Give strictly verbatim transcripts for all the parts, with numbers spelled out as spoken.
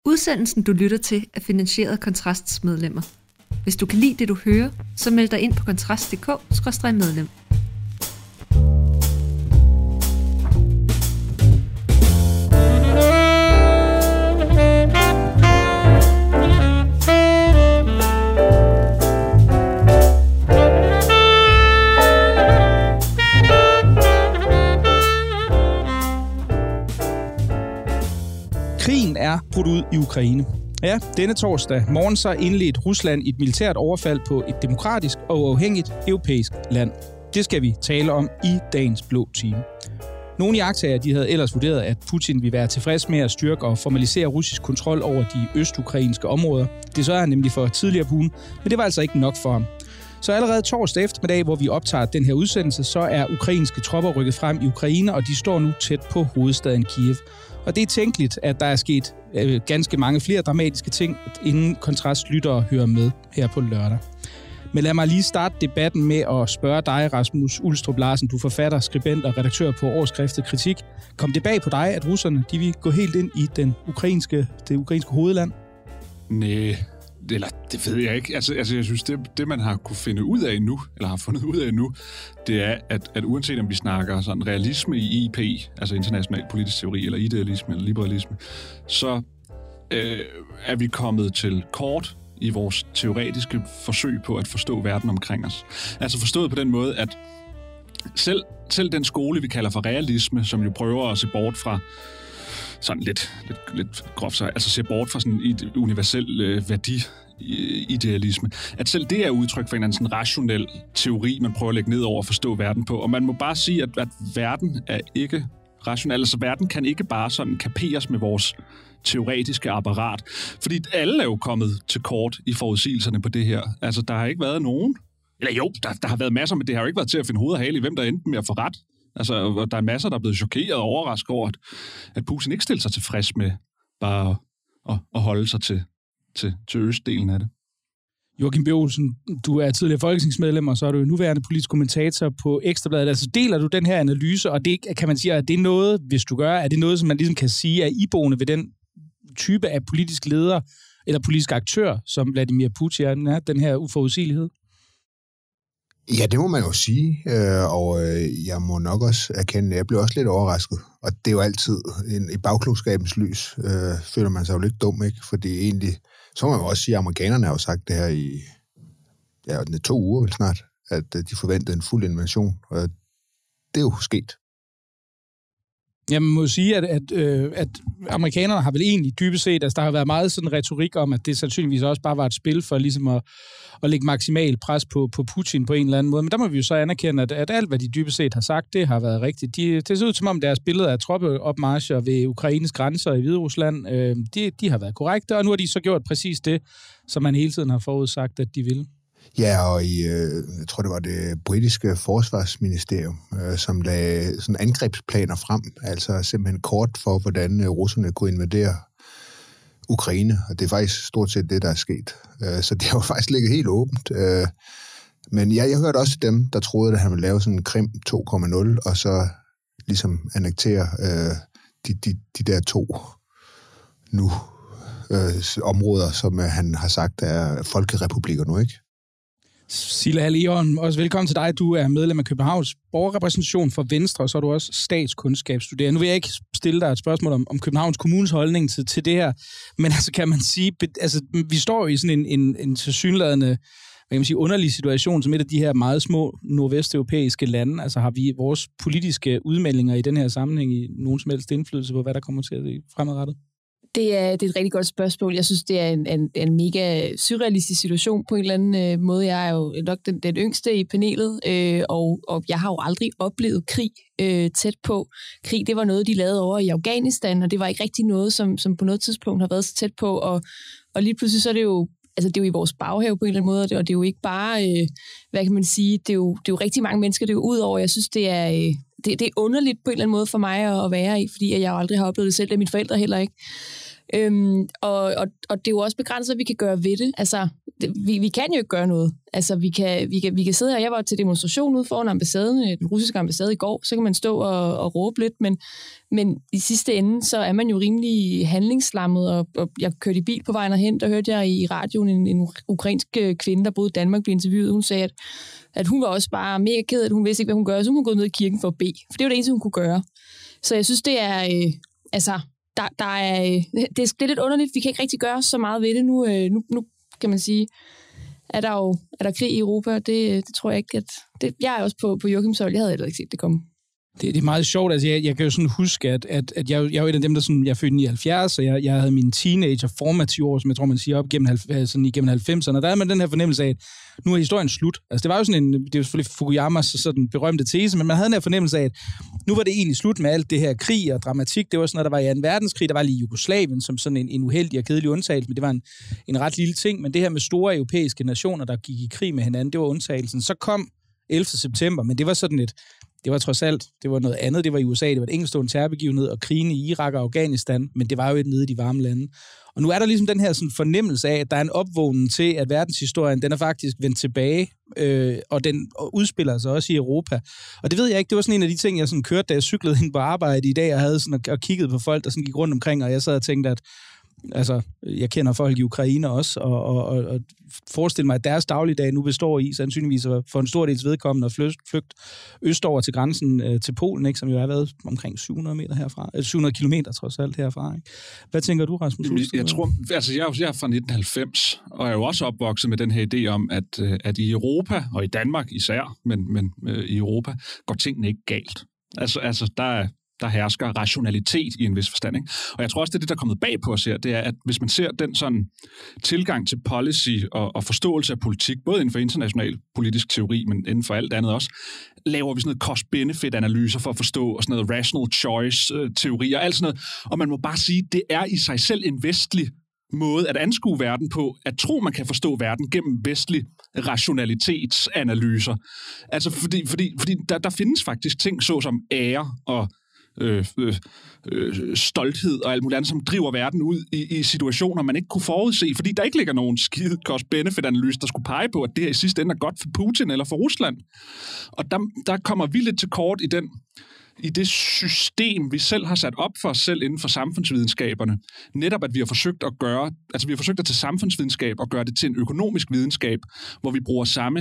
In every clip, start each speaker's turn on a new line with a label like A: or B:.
A: Udsendelsen, du lytter til, er finansieret af Kontrasts medlemmer. Hvis du kan lide det, du hører, så meld dig ind på kontrast punktum d k skråstreg medlem.
B: Krigen er brudt ud i Ukraine. Ja, denne torsdag morgen så indledt Rusland et militært overfald på et demokratisk og uafhængigt europæisk land. Det skal vi tale om i dagens blå time. Nogle iagttagere, de havde ellers vurderet, at Putin ville være tilfreds med at styrke og formalisere russisk kontrol over de østukrainske områder. Det så er han nemlig for tidligere på ugen, men det var altså ikke nok for ham. Så allerede torsdag eftermiddag, hvor vi optager den her udsendelse, så er ukrainske tropper rykket frem i Ukraine, og de står nu tæt på hovedstaden Kiev. Og det er tænkeligt, at der er sket øh, ganske mange flere dramatiske ting, inden Kontrast lytter og hører med her på lørdag. Men lad mig lige starte debatten med at spørge dig, Rasmus Ulstrup Larsen. Du er forfatter, skribent og redaktør på årsskriftet Kritik. Kom det bag på dig, at russerne de vil gå helt ind i den ukrainske, det ukrainske hovedland?
C: Næh, eller det ved jeg ikke. Altså, altså jeg synes, det, det man har kunne finde ud af nu, eller har fundet ud af nu, det er, at, at uanset om vi snakker sådan realisme i I P, altså international politisk teori, eller idealisme, eller liberalisme, så øh, er vi kommet til kort i vores teoretiske forsøg på at forstå verden omkring os. Altså forstået på den måde, at selv, selv den skole, vi kalder for realisme, som jo prøver at se bort fra sådan lidt, lidt, lidt groft så, altså se bort fra sådan et universel øh, værdi-idealisme, at selv det er udtryk for en anden sådan rationel teori, man prøver at lægge ned over at forstå verden på. Og man må bare sige, at, at verden er ikke rationel. Altså verden kan ikke bare sådan kaperes med vores teoretiske apparat. Fordi alle er jo kommet til kort i forudsigelserne på det her. Altså der har ikke været nogen, eller jo, der, der har været masser, men det har jo ikke været til at finde hoved og hale i, hvem der endte med at få ret. Altså, der er masser, der er blevet chokeret og overrasket over, at, at Putin ikke stiller sig tilfreds med bare at, at, at holde sig til, til, til østdelen af det.
B: Joachim B. Olsen, du er tidligere folketingsmedlem, og så er du nuværende politisk kommentator på Ekstra Bladet. Altså, deler du den her analyse, og det kan man sige, at det er noget, hvis du gør, er det noget, som man ligesom kan sige er iboende ved den type af politisk leder eller politisk aktør, som Vladimir Putin er, den her uforudsigelighed?
D: Ja, det må man jo sige, og jeg må nok også erkende, at jeg blev også lidt overrasket. Og det er jo altid en, i bagklogskabens lys, øh, føler man sig jo lidt dum, ikke? Fordi egentlig, så må man jo også sige, at amerikanerne har jo sagt det her i ja, to uger vel snart, at de forventede en fuld invasion. Og det er jo sket.
B: Jeg må sige, at, at, øh, at amerikanerne har vel egentlig dybest set, altså der har været meget sådan retorik om, at det sandsynligvis også bare var et spil for ligesom at, at lægge maksimal pres på, på Putin på en eller anden måde. Men der må vi jo så anerkende, at, at alt, hvad de dybest set har sagt, det har været rigtigt. De, det ser ud som om deres billeder af troppeopmarscher ved Ukraines grænser i Hviderusland, øh, de, de har været korrekte, og nu har de så gjort præcis det, som man hele tiden har forudsagt, at de ville.
D: Ja, og i, øh, jeg tror, det var det britiske forsvarsministerium, øh, som lagde sådan angrebsplaner frem, altså simpelthen kort for, hvordan øh, russerne kunne invadere Ukraine, og det er faktisk stort set det, der er sket. Øh, så det har jo faktisk ligget helt åbent. Øh, men ja, jeg hørte også dem, der troede, at han ville lave sådan en Krim to punkt nul, og så ligesom annektere øh, de, de, de der to nu øh, områder, som øh, han har sagt er folkerepublikker nu, ikke?
B: Silla Haleon, også velkommen til dig. Du er medlem af Københavns borgerrepræsentation for Venstre, og så er du også statskundskabsstuderende. Nu vil jeg ikke stille dig et spørgsmål om, om Københavns Kommunes holdning til, til det her, men altså kan man sige, altså vi står jo i sådan en, en, en tilsyneladende, hvad kan man sige, underlig situation, som et af de her meget små nordvesteuropæiske lande. Altså har vi vores politiske udmeldinger i den her sammenhæng i nogen som helst indflydelse på, hvad der kommer til at se fremadrettet?
E: Det er, det er et rigtig godt spørgsmål. Jeg synes, det er en, en, en mega surrealistisk situation på en eller anden øh, måde. Jeg er jo nok den, den yngste i panelet, øh, og, og jeg har jo aldrig oplevet krig øh, tæt på. Krig, det var noget, de lavede over i Afghanistan, og det var ikke rigtig noget, som, som på noget tidspunkt har været så tæt på. Og, og lige pludselig så er det jo altså det er jo i vores baghave på en eller anden måde, og det, og det er jo ikke bare, øh, hvad kan man sige, det er, jo, det er jo rigtig mange mennesker, det er jo ud over. Jeg synes, det er, øh, det, det er underligt på en eller anden måde for mig at, at være i, fordi jeg jo aldrig har oplevet det selv, det er mine forældre heller ikke. Øhm, og, og, og det er jo også begrænset, hvad vi kan gøre ved det. Altså, det, vi, vi kan jo ikke gøre noget. Altså, vi kan, vi, kan, vi kan sidde her. Jeg var til demonstration ude foran ambassaden, den russiske ambassade i går, så kan man stå og, og råbe lidt, men, men i sidste ende, så er man jo rimelig handlingslammet, og, og jeg kørte i bil på vejen herhen, der hørte jeg i radioen en, en ukrainsk kvinde, der boede i Danmark, blev interviewet. Hun sagde, at, at hun var også bare mega ked, at hun vidste ikke, hvad hun gør, så hun kunne gå ned i kirken for at bede. For det var det eneste, hun kunne gøre. Så jeg synes, det er, øh, altså, der, der er, øh, det, er, det er lidt underligt. Vi kan ikke rigtig gøre så meget ved det. Nu, øh, nu, nu kan man sige, er der jo er der krig i Europa, det, det tror jeg ikke, at... Det, jeg er også på, på Joachims hold, jeg havde heller ikke set det komme.
B: Det, det er meget sjovt, altså jeg, jeg kan jo sådan huske, at, at, at jeg, jeg er jo en af dem, der sådan, jeg er født i nioghalvfjerds, og jeg, jeg havde mine teenager formative år, som jeg tror, man siger, op gennem, sådan igennem halvfemserne, og der havde man den her fornemmelse af, at nu er historien slut. Altså det var jo sådan en, det er jo selvfølgelig Fukuyamas sådan berømte tese, men man havde den her fornemmelse af, at nu var det egentlig slut med alt det her krig og dramatik. Det var sådan noget, der var i anden verdenskrig, der var lige Jugoslavien, som sådan en, en uheldig og kedelig undtagelse, men det var en, en ret lille ting, men det her med store europæiske nationer, der gik i krig med hinanden, det var undtagelsen. Så kom ellevte september, men det var sådan et Det var trods alt, det var noget andet, det var i U S A, det var et enkeltstående terrorbegivenhed og krigen i Irak og Afghanistan, men det var jo et nede i de varme lande. Og nu er der ligesom den her sådan fornemmelse af, at der er en opvågning til, at verdenshistorien, den er faktisk vendt tilbage, øh, og den udspiller sig også i Europa. Og det ved jeg ikke, det var sådan en af de ting, jeg sådan kørte, da jeg cyklede ind på arbejde i dag, og havde sådan og, og kigget på folk, der sådan gik rundt omkring, og jeg sad og tænkte, at altså, jeg kender folk i Ukraine også, og, og, og, og forestille mig, at deres dagligdag nu består i, sandsynligvis for en stor dels vedkommende at flygt, flygt østover til grænsen øh, til Polen, ikke, som jo har været omkring syv hundrede meter herfra, øh, syv hundrede kilometer trods alt herfra. Ikke? Hvad tænker du, Rasmus?
C: Jeg, jeg tror, altså jeg, jeg er fra nitten halvfems, og er jo også opvokset med den her idé om, at, at i Europa, og i Danmark især, men, men øh, i Europa, går tingene ikke galt. Altså, altså der er der hersker rationalitet i en vis forstand. Ikke? Og jeg tror også, det er det, der er kommet bag på os her, det er, at hvis man ser den sådan tilgang til policy og, og forståelse af politik, både inden for international politisk teori, men inden for alt andet også, laver vi sådan noget cost-benefit-analyser for at forstå, og sådan noget rational choice-teori og alt sådan noget. Og man må bare sige, det er i sig selv en vestlig måde at anskue verden på, at tro, man kan forstå verden gennem vestlig rationalitetsanalyser. Altså, fordi, fordi, fordi der, der findes faktisk ting, såsom ære og Øh, øh, øh, stolthed og alt muligt andet, som driver verden ud i, i situationer, man ikke kunne forudse, fordi der ikke ligger nogen skide cost-benefit-analyse, der skulle pege på, at det her i sidste ende er godt for Putin eller for Rusland. Og der, der kommer vi lidt til kort i den i det system, vi selv har sat op for os selv inden for samfundsvidenskaberne. Netop, at vi har forsøgt at gøre, altså vi har forsøgt at tage samfundsvidenskab og gøre det til en økonomisk videnskab, hvor vi bruger samme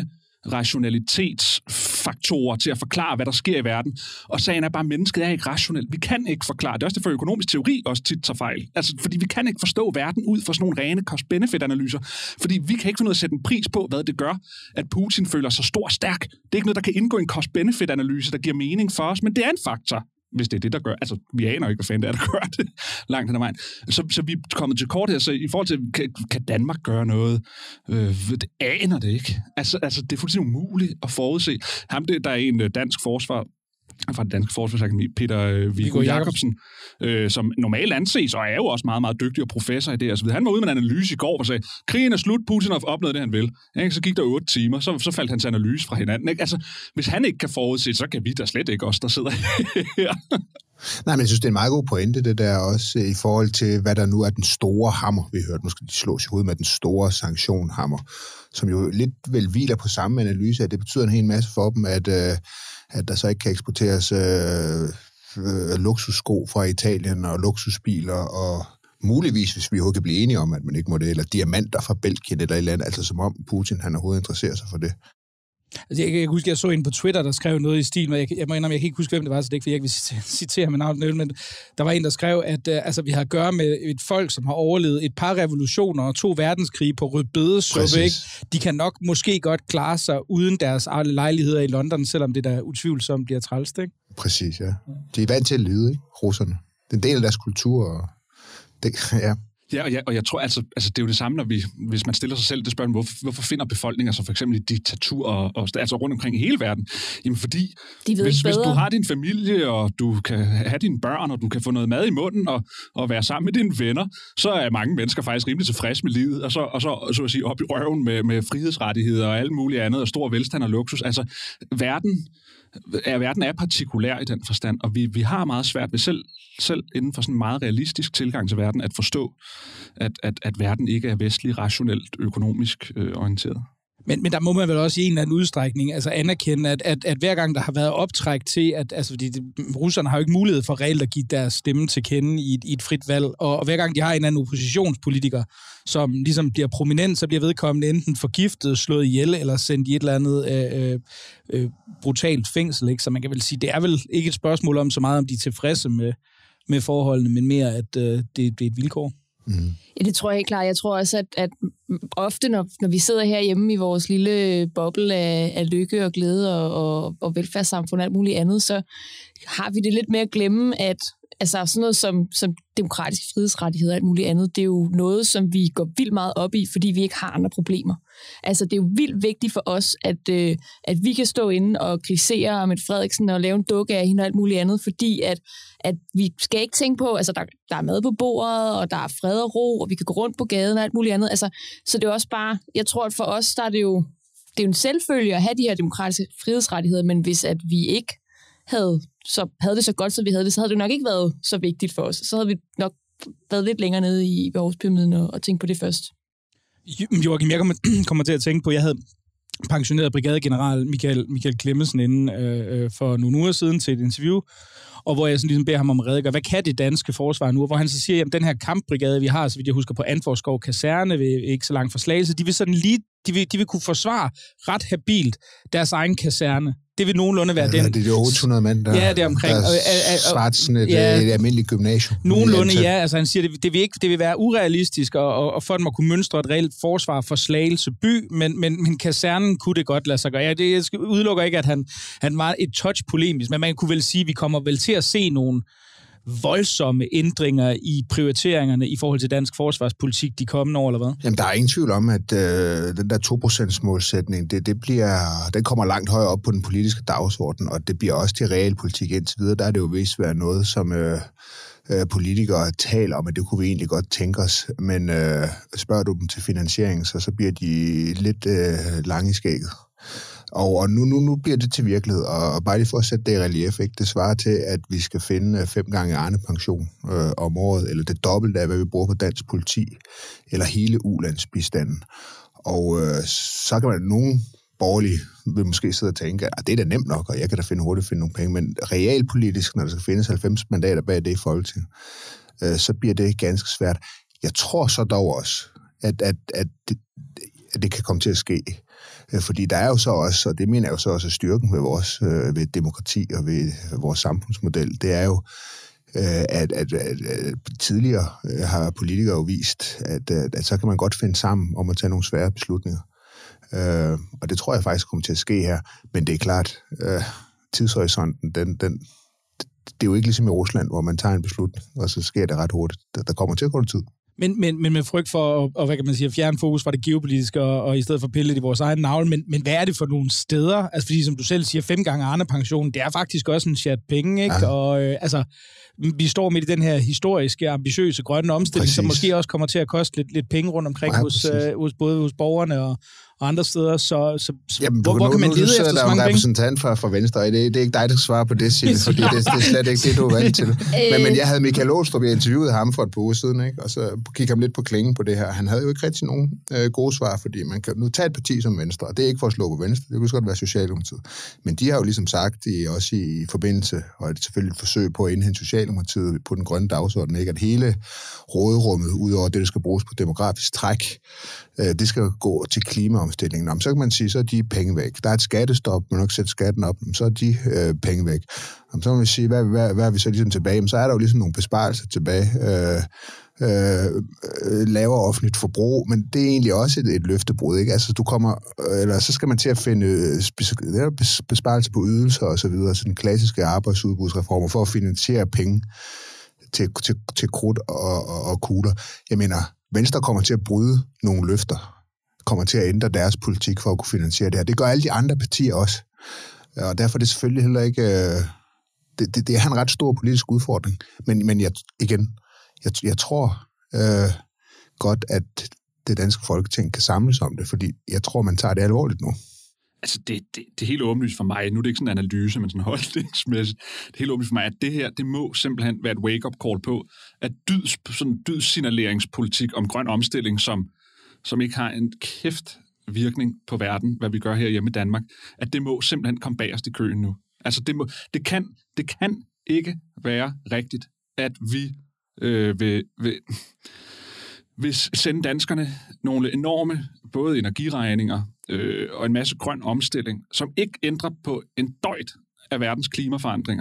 C: rationalitetsfaktorer til at forklare, hvad der sker i verden. Og sagen er bare, at mennesket er ikke rationelt. Vi kan ikke forklare. Det er også det, for økonomisk teori også tit tager fejl. Altså, fordi vi kan ikke forstå verden ud fra sådan nogle rene cost-benefit-analyser. Fordi vi kan ikke finde ud af at sætte en pris på, hvad det gør, at Putin føler sig stor og stærk. Det er ikke noget, der kan indgå i en cost-benefit-analyse, der giver mening for os, men det er en faktor, hvis det er det, der gør. Altså, vi aner ikke, hvad fanden det er, der gør det langt hen ad vejen. Så, så vi er kommet til kort her, så i forhold til, kan, kan Danmark gøre noget? Øh, det aner det ikke. Altså, altså, det er fuldstændig umuligt at forudse. Ham, det, der er en dansk forsvar, fra det danske forsvarsakademi, Peter øh, Viggo Jacobsen, øh, som normalt anses, og er jo også meget, meget dygtig og professor i det. Altså, han var ude med en analyse i går, og sagde, krigen er slut, Putin har opnået det, han vil. Ikke? Så gik der otte timer, så, så faldt hans analyse fra hinanden. Ikke? Altså, hvis han ikke kan forudse, så kan vi da slet ikke os, der sidder her.
D: Nej, men jeg synes, det er en meget god pointe, det der også i forhold til, hvad der nu er den store hammer. Vi hørte, nu skal de slås i hovedet med den store sanktionhammer, som jo lidt vel hviler på samme analyse, at det betyder en hel masse for dem, at, øh, at der så ikke kan eksporteres øh, øh, luksussko fra Italien og luksusbiler og muligvis, hvis vi overhovedet kan blive enige om, at man ikke må det, eller diamanter fra Belgien eller et eller andet, altså som om Putin han overhovedet interesserer sig for det.
B: Altså, jeg, jeg kan huske, jeg så en på Twitter, der skrev noget i stil, men jeg, jeg må indrømme, jeg kan ikke huske, hvem det var, så det er ikke, fordi jeg ikke vil citere, citere med navnet, men der var en, der skrev, at uh, altså, vi har at gøre med et folk, som har overlevet et par revolutioner og to verdenskrige på rødbedesuppe, ikke? De kan nok måske godt klare sig uden deres lejligheder i London, selvom det der utvivlsomt bliver trælst, ikke?
D: Præcis, ja. De er vant til at lide, ikke? Russerne. Det er en del af deres kultur, og det, ja.
C: Ja, og jeg, og jeg tror altså, altså, det er jo det samme, når vi, hvis man stiller sig selv det spørgsmål, hvorfor, hvorfor finder befolkninger så for eksempel i diktatur, og, og, altså rundt omkring i hele verden? Jamen fordi, hvis, hvis du har din familie, og du kan have dine børn, og du kan få noget mad i munden, og, og være sammen med dine venner, så er mange mennesker faktisk rimelig tilfredse med livet, og så, og så, så at sige, op i røven med, med frihedsrettigheder og alt muligt andet, og stor velstand og luksus. Altså, verden er, verden er partikulær i den forstand, og vi, vi har meget svært ved selv, selv inden for sådan en meget realistisk tilgang til verden, at forstå, at, at, at verden ikke er vestlig, rationelt, økonomisk øh, orienteret.
B: Men, men der må man vel også i en eller anden udstrækning altså anerkende, at, at, at hver gang der har været optræk til, at altså, fordi det, russerne har jo ikke mulighed for reelt at give deres stemme til kende i et, i et frit valg, og, og hver gang de har en eller anden oppositionspolitiker, som ligesom bliver prominent, så bliver vedkommende enten forgiftet, slået ihjel, eller sendt i et eller andet øh, øh, brutalt fængsel. Ikke? Så man kan vel sige, det er vel ikke et spørgsmål om så meget, om de er tilfredse med, med forholdene, men mere, at øh, det, det er et vilkår.
E: Mm. Ja, det tror jeg helt klart. Jeg tror også, at, at ofte, når, når vi sidder herhjemme i vores lille boble af, af lykke og glæde og, og, og velfærdssamfund og alt muligt andet, så har vi det lidt med at glemme, at altså sådan noget som, som demokratiske frihedsrettigheder og alt muligt andet, det er jo noget, som vi går vildt meget op i, fordi vi ikke har andre problemer. Altså, det er jo vildt vigtigt for os, at, øh, at vi kan stå inde og kritisere Mette Frederiksen og lave en dukke af hende og alt muligt andet, fordi at, at vi skal ikke tænke på, altså, der, der er mad på bordet, og der er fred og ro, og vi kan gå rundt på gaden og alt muligt andet. Altså, så det er også bare, jeg tror, at for os, der er det jo, det er jo en selvfølge at have de her demokratiske frihedsrettigheder, men hvis at vi ikke havde, så havde det så godt, som vi havde det, så havde det nok ikke været så vigtigt for os. Så havde vi nok været lidt længere nede i behovspyramiden og, og tænkt på det først.
B: Joachim, jeg kommer, kommer til at tænke på, jeg havde pensioneret brigadegeneral Michael, Michael Clemmensen inden øh, for nogle uger siden til et interview, og hvor jeg sådan ligesom beder ham om at redegøre, hvad kan det danske forsvar nu? Hvor han så siger, at den her kampbrigade, vi har, så vidt jeg husker, på Antvorskov Kaserne, ved, ikke så langt fra Slagelse, de vil sådan lige, de vil, de vil kunne forsvare ret habilt deres egen kaserne. Det vil nogenlunde være
D: ja,
B: den.
D: Det er de otte hundrede mænd, der,
B: ja, det er omkring,
D: der svart sådan et, ja, et almindeligt gymnasium.
B: Nogenlunde, ja. Altså han siger, det, det, vil ikke, det vil være urealistisk, og, og, og for dem at kunne mønstre et reelt forsvar for Slagelse by, men, men, men kasernen kunne det godt lade sig gøre. Ja, det jeg udelukker ikke, at han, han var et touch polemisk, men man kunne vel sige, at vi kommer vel til at se nogle voldsomme ændringer i prioriteringerne i forhold til dansk forsvarspolitik de kommende år, eller hvad?
D: Jamen, der er ingen tvivl om, at øh, den der to procent målsætning, det, det bliver, den kommer langt højere op på den politiske dagsorden, og det bliver også til realpolitik indtil videre. Der er det jo vist været noget, som øh, øh, politikere taler om, at det kunne vi egentlig godt tænke os, men øh, spørger du dem til finansiering, så, så bliver de lidt øh, lange i skægget. Og, og nu, nu, nu bliver det til virkelighed, og, og bare lige for at sætte det i relief, ikke? Det svarer til, at vi skal finde fem gange Arne-pension øh, om året, eller det dobbelte af, hvad vi bruger på dansk politi, eller hele ulandsbistanden. Og øh, så kan man nogen borgerlige vil måske sidde og tænke, at det er da nemt nok, og jeg kan da finde hurtigt finde nogle penge, men realpolitisk, når der skal findes halvfems mandater bag det i Folketinget, øh, så bliver det ganske svært. Jeg tror så dog også, at, at, at, det, at det kan komme til at ske. Fordi der er jo så også, og det mener jeg jo så også, styrken ved vores øh, ved demokrati og ved vores samfundsmodel, det er jo, øh, at, at, at, at tidligere øh, har politikere jo vist, at, at, at så kan man godt finde sammen om at tage nogle svære beslutninger. Øh, og det tror jeg faktisk kommer til at ske her. Men det er klart, øh, tidshorisonten, den, den, det er jo ikke ligesom i Rusland, hvor man tager en beslutning, og så sker det ret hurtigt. Der, der kommer til at gå tid.
B: Men, men, men med frygt for at, og, hvad kan man sige, at fjerne fokus fra det geopolitiske, og, og i stedet for pille i vores egen navle, men, men hvad er det for nogle steder? Altså fordi, som du selv siger, fem gange Arne-pensionen, det er faktisk også en chat penge, ikke? Ja. Og øh, altså, vi står midt i den her historiske, ambitiøse grønne omstilling, præcis, som måske også kommer til at koste lidt, lidt penge rundt omkring ja, hos, øh, hos både hos borgerne og, og andre steder, så, så, så
D: jamen,
B: hvor,
D: du,
B: hvor
D: nu,
B: kan man
D: nu,
B: lede
D: efter
B: så mange
D: penge?
B: Der er en
D: repræsentant fra, fra Venstre, og det, det er ikke dig, der svarer på det, Sille, fordi det, det er slet ikke det, du er vant til. men, men jeg havde Michael Aastrup, jeg interviewede ham for et par uger siden, ikke? Og så kiggede ham lidt på klingen på det her. Han havde jo ikke rigtig nogen øh, gode svar, fordi man kan nu tage et parti som Venstre, og det er ikke for at slå på Venstre, det kunne godt være Socialdemokratiet. Men de har jo ligesom sagt, i, også i forbindelse, og det er selvfølgelig et forsøg på at indhente Socialdemokratiet på den grønne dagsorden, ikke? At hele råderummet, udover det, der skal bruges på demografisk træk, øh, det skal gå til klimaomstillingen. Nå, så kan man sige, så er de penge væk. Der er et skattestop, man nok sætte skatten op, så er de øh, penge væk. Nå, så må vi sige, hvad, hvad, hvad er vi så ligesom tilbage? Men så er der jo ligesom nogle besparelser tilbage. Øh, øh, lavere offentligt forbrug, men det er egentlig også et, et løftebrud, ikke? Altså, du kommer, eller så skal man til at finde besparelser på ydelser og så videre, så den klassiske arbejdsudbudsreformer for at finansiere penge til, til, til krudt og, og, og kugler. Jeg mener, Venstre kommer til at bryde nogle løfter, kommer til at ændre deres politik for at kunne finansiere det her. Det gør alle de andre partier også. Og derfor er det selvfølgelig heller ikke... Øh, det, det, det er en ret stor politisk udfordring. Men, men jeg, igen, jeg, jeg tror øh, godt, at det danske Folketing kan samles om det, fordi jeg tror, man tager det alvorligt nu.
C: Altså, det, det, det er helt åbenlyst for mig. Nu er det ikke sådan en analyse, men sådan holdningsmæssigt. Det er helt åbenlyst for mig, at det her, det må simpelthen være et wake-up call på, at dyds, sådan dydssignaleringspolitik om grøn omstilling, som, som ikke har en kæft virkning på verden, hvad vi gør her hjemme i Danmark, at det må simpelthen komme bagerst i køen nu. Altså, det, må, det, kan, det kan ikke være rigtigt, at vi øh, vil, vil, vil sende danskerne nogle enorme, både energiregninger øh, og en masse grøn omstilling, som ikke ændrer på en døjt af verdens klimaforandringer.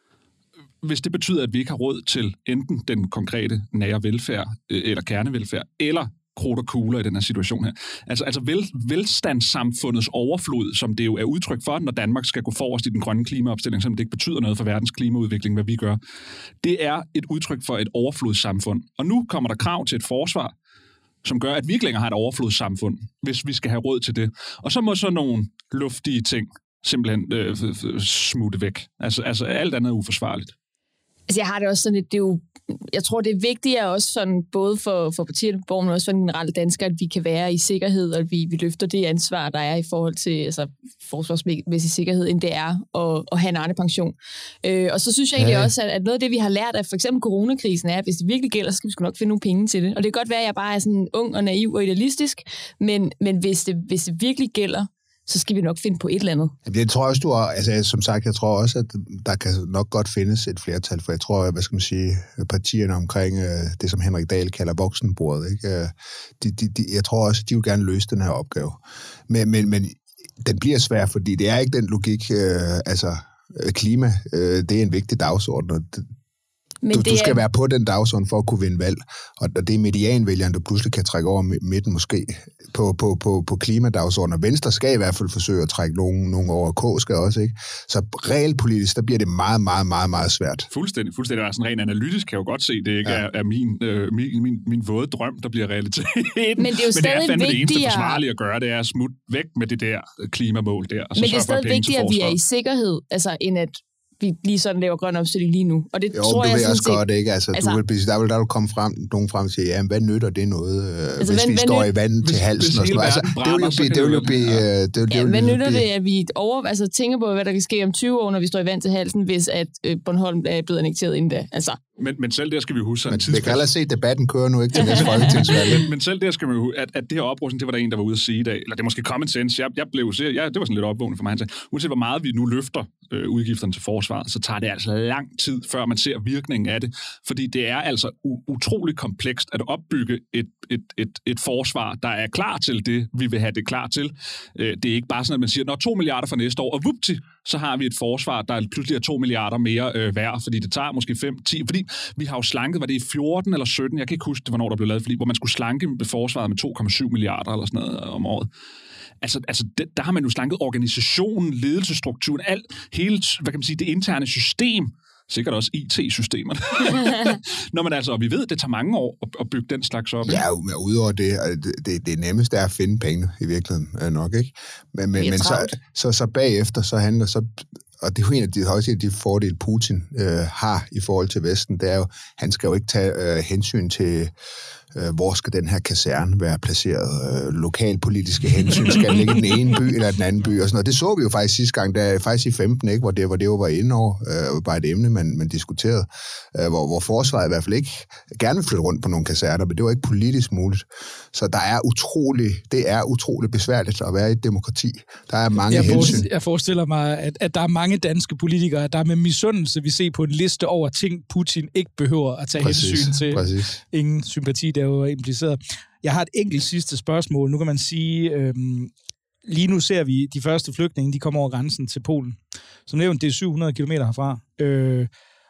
C: Hvis det betyder, at vi ikke har råd til enten den konkrete nære velfærd, øh, eller kernevelfærd, eller krudt og kugler i den her situation her. Altså, altså vel, velstandssamfundets overflod, som det jo er udtryk for, når Danmark skal gå forrest i den grønne klimaopstilling, som det ikke betyder noget for verdens klimaudvikling, hvad vi gør. Det er et udtryk for et overflodssamfund. Og nu kommer der krav til et forsvar, som gør, at vi ikke længere har et overflodssamfund, hvis vi skal have råd til det. Og så må så nogle luftige ting simpelthen øh, smutte væk. Altså, altså alt andet er uforsvarligt.
E: Altså, jeg har det også sådan, at det er jo, jeg tror, det er vigtigt også sådan, både for, for partierne, men også for den generelle dansker, at vi kan være i sikkerhed, og at vi, vi løfter det ansvar, der er i forhold til altså, forsvarsmæssig sikkerhed, end det er at, at have en Arne-pension. Øh, og så synes jeg egentlig ja. også, at, at noget af det, vi har lært af for eksempel coronakrisen, er, at hvis det virkelig gælder, så skal vi sgu nok finde nogle penge til det. Og det kan godt være, at jeg bare er sådan ung og naiv og idealistisk, men, men hvis, det, hvis det virkelig gælder, så skal vi nok finde på et eller andet.
D: Jeg tror også, du har, altså som sagt, jeg tror også, at der kan nok godt findes et flertal, for jeg tror, hvad skal man sige, partierne omkring det, som Henrik Dahl kalder voksenbordet, ikke? De, de, de, jeg tror også, at de vil gerne løse den her opgave. Men, men, men den bliver svær, fordi det er ikke den logik, øh, altså klima, øh, det er en vigtig dagsorden, og det, Du, du skal er... være på den dagsorden for at kunne vinde valg, og det er medianvælgeren, der pludselig kan trække over midten måske på, på, på, på klimadagsordenen. Venstre skal i hvert fald forsøge at trække nogen, nogen over, K skal også, ikke? Så realpolitisk, der bliver det meget, meget, meget, meget svært.
C: Fuldstændig, fuldstændig. Altså, rent analytisk kan jeg jo godt se, det ikke ja. er, er min, øh, min, min, min våde drøm, der bliver realitet.
E: Men det er jo Men stadig
C: det er fandme
E: vigtigere...
C: det eneste forsvarlige at gøre, det er at smutte væk med det der klimamål der. Og så
E: Men det er stadig vigtigt, at vi er i sikkerhed, altså end at vi lige sådan laver grøn omstilling lige nu. Og det
D: jo,
E: tror
D: du
E: jeg
D: ved også
E: set,
D: godt, ikke? Altså,
E: altså,
D: du vil, der vil der vil komme frem, nogen frem til, ja, hvad nytter det noget, altså, hvis
E: hvad,
D: vi
E: hvad
D: står
E: nyt,
D: i vandet til halsen og sådan noget. Altså, det vil jo blive... Det vil jo blive ja. det vil,
E: ja,
D: det
E: hvad nytter
D: blive,
E: det, at vi over, altså, tænker på, hvad der kan ske om tyve år, når vi står i vand til halsen, hvis at øh, Bornholm er blevet annekteret inden da? Altså.
C: Men, men selv der skal vi huske...
D: Men vi kan aldrig se, at debatten kører nu ikke til næste folketingsvalg.
C: men, men selv der skal vi huske, at, at det her oprustning, det var der en, der var ude at sige i dag. Eller det er måske common sense. Jeg, jeg blev ja, det var sådan lidt opvågende for mig. Han sagde, uanset hvor meget vi nu løfter øh, udgifterne til forsvaret, så tager det altså lang tid, før man ser virkningen af det. Fordi det er altså u- utrolig komplekst at opbygge et, et, et, et forsvar, der er klar til det, vi vil have det klar til. Øh, det er ikke bare sådan, at man siger, når to milliarder for næste år, og vupti, så har vi et forsvar, der pludselig er to milliarder mere øh, værd, fordi det tager måske fem, ti, fordi vi har jo slanket, var det i fjorten eller sytten, jeg kan ikke huske det, hvornår der blev lavet, fordi, hvor man skulle slanke forsvaret med to komma syv milliarder eller sådan noget om året. Altså, altså det, der har man jo slanket organisationen, ledelsesstrukturen, alt, hele, hvad kan man sige, det interne system, sikkert også I T-systemerne. Når man altså, og vi ved, det tager mange år at, at bygge den slags op.
D: Ja, men udover det, det, det nemmeste er at finde penge i virkeligheden nok, ikke? Men, men, men så, så, så bagefter, så handler så, og det er jo en af de, også en af de fordele, Putin øh, har i forhold til Vesten, det er jo, han skal jo ikke tage øh, hensyn til, øh, hvor skal den her kaserne være placeret. Øh, lokalpolitiske hensyn, skal den ligge i den ene by eller den anden by, og sådan noget. Det så vi jo faktisk sidste gang, der, faktisk i femten, ikke, hvor det, hvor det jo var inde over, øh, bare et emne, man, man diskuterede, øh, hvor, hvor forsvaret i hvert fald ikke gerne vil flytte rundt på nogle kaserner, men det var ikke politisk muligt. Så der er utrolig, det er utrolig besværligt at være i et demokrati. Der er mange
B: jeg
D: hensyn.
B: Forestiller, jeg forestiller mig, at, at der er mange danske politikere, der med misundelse vi ser på en liste over ting, Putin ikke behøver at tage præcis, hensyn til. Præcis. Ingen sympati, der er impliceret. Jeg har et enkelt sidste spørgsmål. Nu kan man sige, øhm, lige nu ser vi de første flygtninge, de kommer over grænsen til Polen. Som nævnt, det er syv hundrede kilometer herfra. Øh,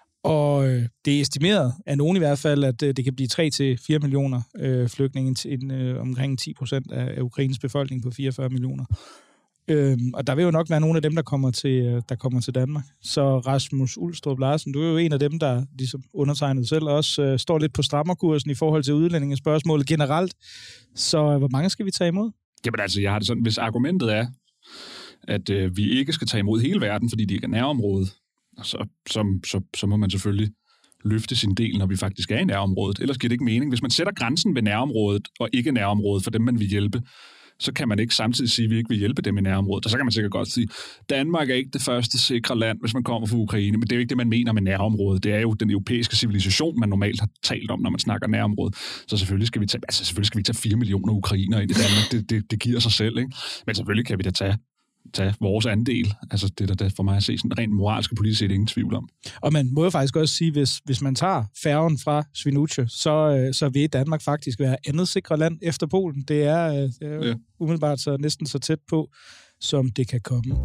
B: og det er estimeret af nogen i hvert fald, at det kan blive tre til fire millioner øh, flygtninge til en, øh, omkring ti procent af, af Ukraines befolkning på fireogfyrre millioner. Øhm, og der vil jo nok være nogle af dem, der kommer til, der kommer til Danmark. Så Rasmus Ulstrup Larsen, du er jo en af dem, der ligesom undertegnet selv også øh, står lidt på strammerkursen i forhold til udlændingespørgsmålet generelt. Så øh, hvor mange skal vi tage imod?
C: Jamen altså, jeg har det sådan, hvis argumentet er, at øh, vi ikke skal tage imod hele verden, fordi de ikke er nærområdet, så, så, så, så må man selvfølgelig løfte sin del, når vi faktisk er i nærområdet. Ellers giver det ikke mening. Hvis man sætter grænsen ved nærområdet og ikke nærområdet for dem, man vil hjælpe, så kan man ikke samtidig sige, at vi ikke vil hjælpe dem i nærområdet. Og så kan man sikkert godt sige, at Danmark er ikke det første sikre land, hvis man kommer fra Ukraine, men det er jo ikke det, man mener med nærområdet. Det er jo den europæiske civilisation, man normalt har talt om, når man snakker nærområdet. Så selvfølgelig skal vi tage, altså selvfølgelig skal vi tage fire millioner ukrainere ind i Danmark. Det, det, det giver sig selv, ikke? Men selvfølgelig kan vi da tage tage vores andel. Altså det er der for mig at se sådan rent moralsk og politisk set ingen tvivl om.
B: Og man må jo faktisk også sige, hvis, hvis man tager færgen fra Svinouche, så, så vil Danmark faktisk være andet sikre land efter Polen. Det er, det er ja. umiddelbart så næsten så tæt på, som det kan komme.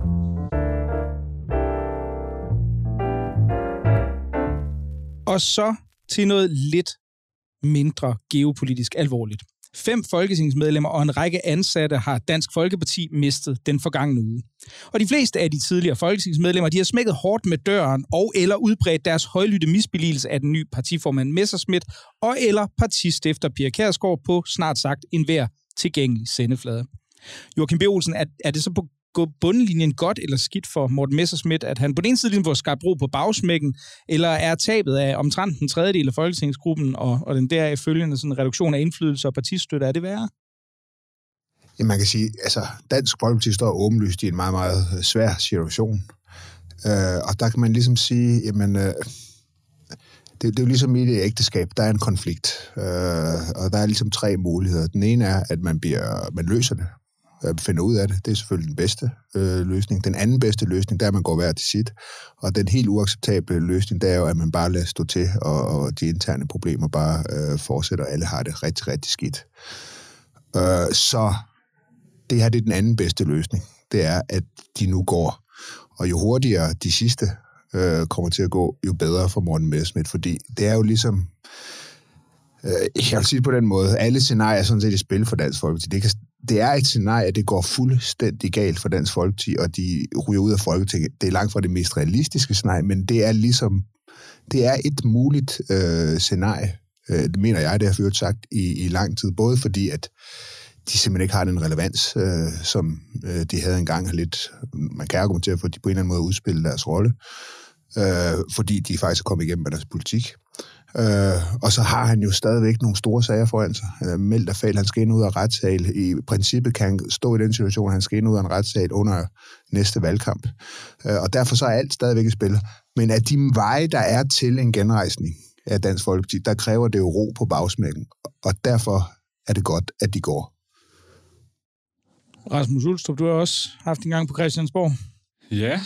B: Og så til noget lidt mindre geopolitisk alvorligt. Fem folketingsmedlemmer og en række ansatte har Dansk Folkeparti mistet den forgangne uge. Og de fleste af de tidligere folketingsmedlemmer, de har smækket hårdt med døren og eller udbredt deres højlytte misbilligelse af den nye partiformand Messerschmidt og eller partistifter Pia Kjærsgaard på snart sagt enhver tilgængelig sendeflade. Joachim B. Olsen, er, er det så på bundlinjen godt eller skidt for Morten Messerschmidt, at han på den ene side får skabt ro på bagsmækken, eller er tabet af omtrent en tredjedel af folketingsgruppen og, og den deraf følgende sådan reduktion af indflydelse og partistøtte, er det værre?
D: Ja, man kan sige, altså Dansk Folkeparti står åbenlyst i en meget, meget svær situation. Øh, og der kan man ligesom sige, jamen, øh, det, det er jo ligesom i det ægteskab, der er en konflikt. Øh, og der er ligesom tre muligheder. Den ene er, at man, bliver, man løser det. Finder ud af det. Det er selvfølgelig den bedste øh, løsning. Den anden bedste løsning, der er, at man går hver til sit. Og den helt uacceptable løsning, det er jo, at man bare lader stå til, og, og de interne problemer bare øh, fortsætter, og alle har det rigtig, rigtig skidt. Øh, så det her, det er den anden bedste løsning. Det er, at de nu går. Og jo hurtigere de sidste øh, kommer til at gå, jo bedre for Morten Messerschmidt, fordi det er jo ligesom jeg vil sige på den måde, alle scenarier er sådan set i spil for Dansk Folkeparti. Det, kan, det er et scenarie, at det går fuldstændig galt for Dansk Folkeparti, og de ryger ud af Folketinget. Det er langt fra det mest realistiske scenarie, men det er ligesom, det er et muligt øh, scenarie, øh, det mener jeg, det har ført sagt i, i lang tid, både fordi, at de simpelthen ikke har den relevans, øh, som øh, de havde engang lidt, man kan argumentere for, at de på en eller anden måde udspiller deres rolle, øh, fordi de faktisk er kommet igennem med deres politik. Øh, og så har han jo stadigvæk nogle store sager foran sig. Øh, Meldt af fejl, han skal ind ud af retssal. I princippet kan han stå i den situation, han skal ind ud af en retssal under næste valgkamp. Øh, og derfor så er alt stadigvæk i spil. Men af de veje, der er til en genrejsning af Dansk Folkeparti, der kræver det jo ro på bagsmækken. Og derfor er det godt, at de går.
B: Rasmus Ulstrup, du har også haft en gang på Christiansborg.
C: Ja.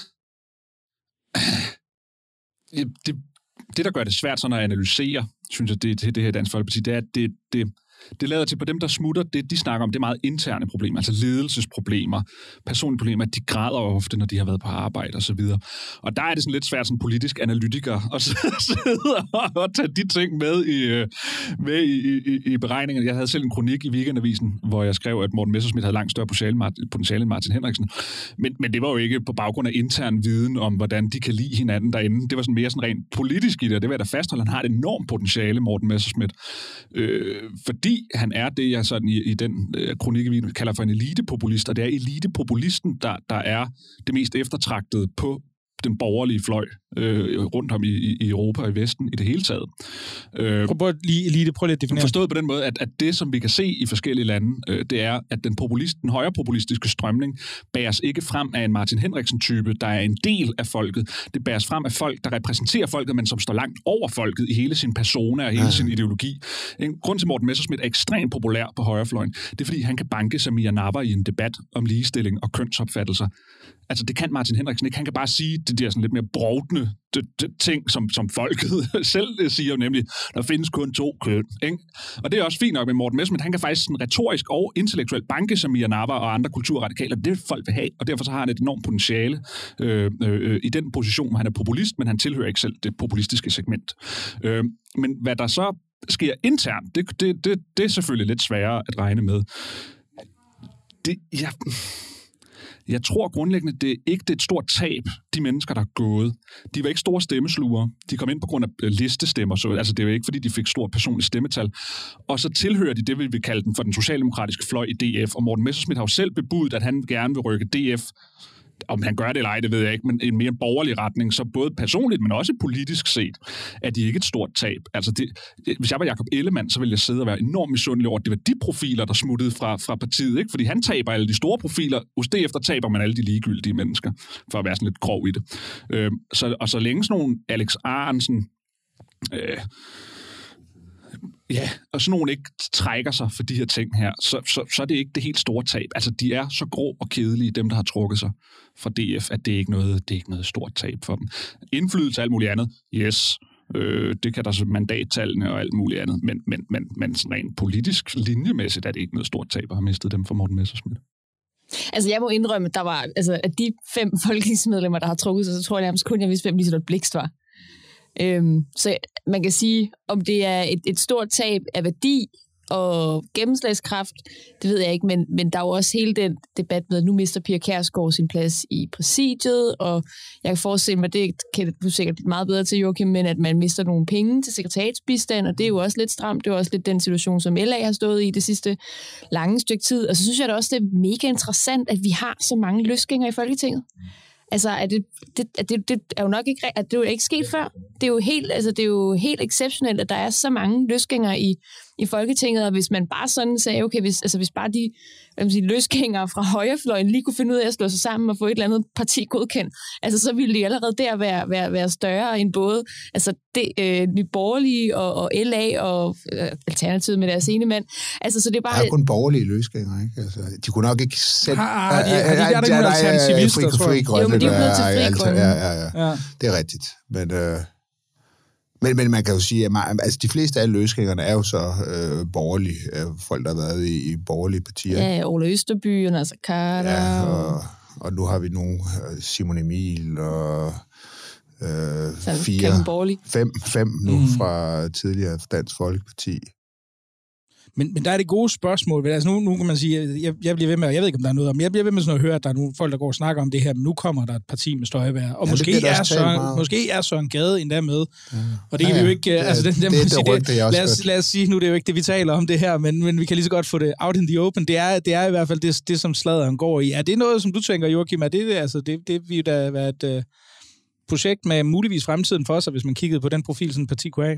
C: Det Det, der gør det svært sådan at analysere, synes jeg, det, det, det her Dansk Folkeparti, det er, at det, det, det lader til på dem, der smutter, det de snakker om, det er meget interne problemer, altså ledelsesproblemer, personlige problemer, de græder ofte, når de har været på arbejde og så videre. Og der er det sådan lidt svært som politisk analytiker at sidde og tage de ting med i, med i, i, i beregningerne. Jeg havde selv en kronik i Weekendavisen, hvor jeg skrev, at Morten Messerschmidt havde langt større potentiale end Martin Henriksen. Men, men det var jo ikke på baggrund af intern viden om, hvordan de kan lide hinanden derinde. Det var sådan mere sådan rent politisk i det, og det vil jeg da fastholde. Han har et enormt potentiale, Morten Messerschmidt. Øh, fordi han er det, jeg sådan i, i den øh, kronik, vi kalder for en elitepopulist, og det er elitepopulisten, der, der er det mest eftertragtede på den borgerlige fløj øh, rundt om i, i Europa og i Vesten i det hele taget. Øh,
B: prøv lige elite, prøv lige at definere.
C: Forstået på den måde, at, at det, som vi kan se i forskellige lande, øh, det er, at den, populist, den højrepopulistiske strømning bæres ikke frem af en Martin Henriksen-type, der er en del af folket. Det bæres frem af folk, der repræsenterer folket, men som står langt over folket i hele sin persona og hele ja. sin ideologi. En grund til, Morten Messerschmidt er ekstremt populær på højrefløjen, det er, fordi han kan banke Samia Nawa i en debat om ligestilling og kønsopfattelser. Altså, det kan Martin Henriksen ikke. Han kan bare sige det der sådan lidt mere brovdende ting, som, som folket selv siger, nemlig, der findes kun to køn. Ikke? Og det er også fint nok med Morten Messerschmidt. Han kan faktisk sådan retorisk og intellektuelt banke Samia Nawa og andre kulturradikaler. Det folk vil have, og derfor så har han et enormt potentiale øh, øh, i den position, hvor han er populist, men han tilhører ikke selv det populistiske segment. Øh, men hvad der så sker internt, det, det, det, det er selvfølgelig lidt sværere at regne med. Det, ja... Jeg tror grundlæggende, det er ikke det er et stort tab, de mennesker, der er gået. De var ikke store stemmeslugere. De kom ind på grund af listestemmer, så altså, det var ikke, fordi de fik stort personligt stemmetal. Og så tilhører de det, vi vil kalde den for den socialdemokratiske fløj i D F. Og Morten Messerschmidt har jo selv bebudt, at han gerne vil rykke D F, om han gør det eller ej, det ved jeg ikke, men en mere borgerlig retning, så både personligt, men også politisk set, er de ikke et stort tab. Altså det, hvis jeg var Jakob Ellemann, så ville jeg sidde og være enormt misundelig over, at det var de profiler, der smuttede fra, fra partiet, ikke? Fordi han taber alle de store profiler, hos D F der taber man alle de ligegyldige mennesker, for at være sådan lidt grov i det. Øh, så, og så længe sådan nogle Alex Ahrendtsen, øh, ja, og sådan nogen ikke trækker sig for de her ting her, så, så, så er det ikke det helt store tab. Altså, de er så grå og kedelige, dem, der har trukket sig fra D F, at det er ikke noget, det er ikke noget stort tab for dem. Indflydelse og alt muligt andet, yes, øh, det kan der så mandattallene og alt muligt andet, men, men, men, men sådan rent politisk linjemæssigt er det ikke noget stort tab at have mistet dem for Morten Messerschmidt.
E: Altså, jeg må indrømme, at der var, altså, at de fem folketingsmedlemmer, der har trukket sig, så tror jeg nærmest kun, jeg vidste, hvem Liselott Blixt var. Øhm, så man kan sige, om det er et, et stort tab af værdi og gennemslagskraft, det ved jeg ikke, men, men der er jo også hele den debat med, at nu mister Pia Kjærsgaard sin plads i præsidiet, og jeg kan forestille mig, det kan du sikkert meget bedre til, Joachim, men at man mister nogle penge til sekretariatsbistand, og det er jo også lidt stramt, det er også lidt den situation, som L A har stået i det sidste lange stykke tid, og så synes jeg da også, det er mega interessant, at vi har så mange løsgængere i Folketinget. Altså, er det, det, det, det er jo nok ikke, at det er jo ikke sket før. Det er jo helt, altså, det er jo helt exceptionelt, at der er så mange løsgængere i, i Folketinget, og hvis man bare sådan sagde, okay, hvis, altså, hvis bare de sige, løsgængere fra højrefløjen lige kunne finde ud af at slå sig sammen og få et eller andet parti godkendt, altså, så ville de allerede der være, være, være større end både altså, det, øh, Nye Borgerlige og, og L A og øh, Alternativet med deres ene mand. Altså, så det er bare...
D: Der er kun borgerlige løsgængere, ikke? Altså, de kunne nok ikke selv...
B: Har, har de, har de, er der nogle alternativister, tror jeg?
E: Jo, men de er blevet til fri grønne.
D: Ja, ja, ja, ja. Det er rigtigt. Men... Øh, Men, men man kan jo sige, at man, altså, de fleste af løsgængerne er jo så øh, borgerlige, øh, folk, der har været i, i borgerlige partier.
E: Ja, Ole Østerby og Nasser Carter.
D: Ja, og, og nu har vi nogle, Simon Emil og øh, fire, fem, fem nu mm. fra tidligere Dansk Folkeparti.
B: Men, men der er det gode spørgsmål. Altså nu, nu kan man sige, jeg, jeg bliver ved med, jeg ved ikke, om der er noget om, jeg bliver ved med sådan at høre, at der er nogle folk, der går og snakker om det her, men nu kommer der et parti med Støjberg, og ja, måske, er Søren, måske er Søren Gade endda med. Ja. Og det kan ja, vi jo ikke... Det, altså, det, det, det, det, sige, det, det lad, os, lad os sige, nu det er jo ikke det, vi taler om det her, men, men vi kan lige så godt få det out in the open. Det er, det er i hvert fald det, det som sladderen går i. Er det noget, som du tænker, Joachim, er det altså, det, det vil da være et uh, projekt med muligvis fremtiden for sig, hvis man kiggede på den profil, sådan et parti kunne have?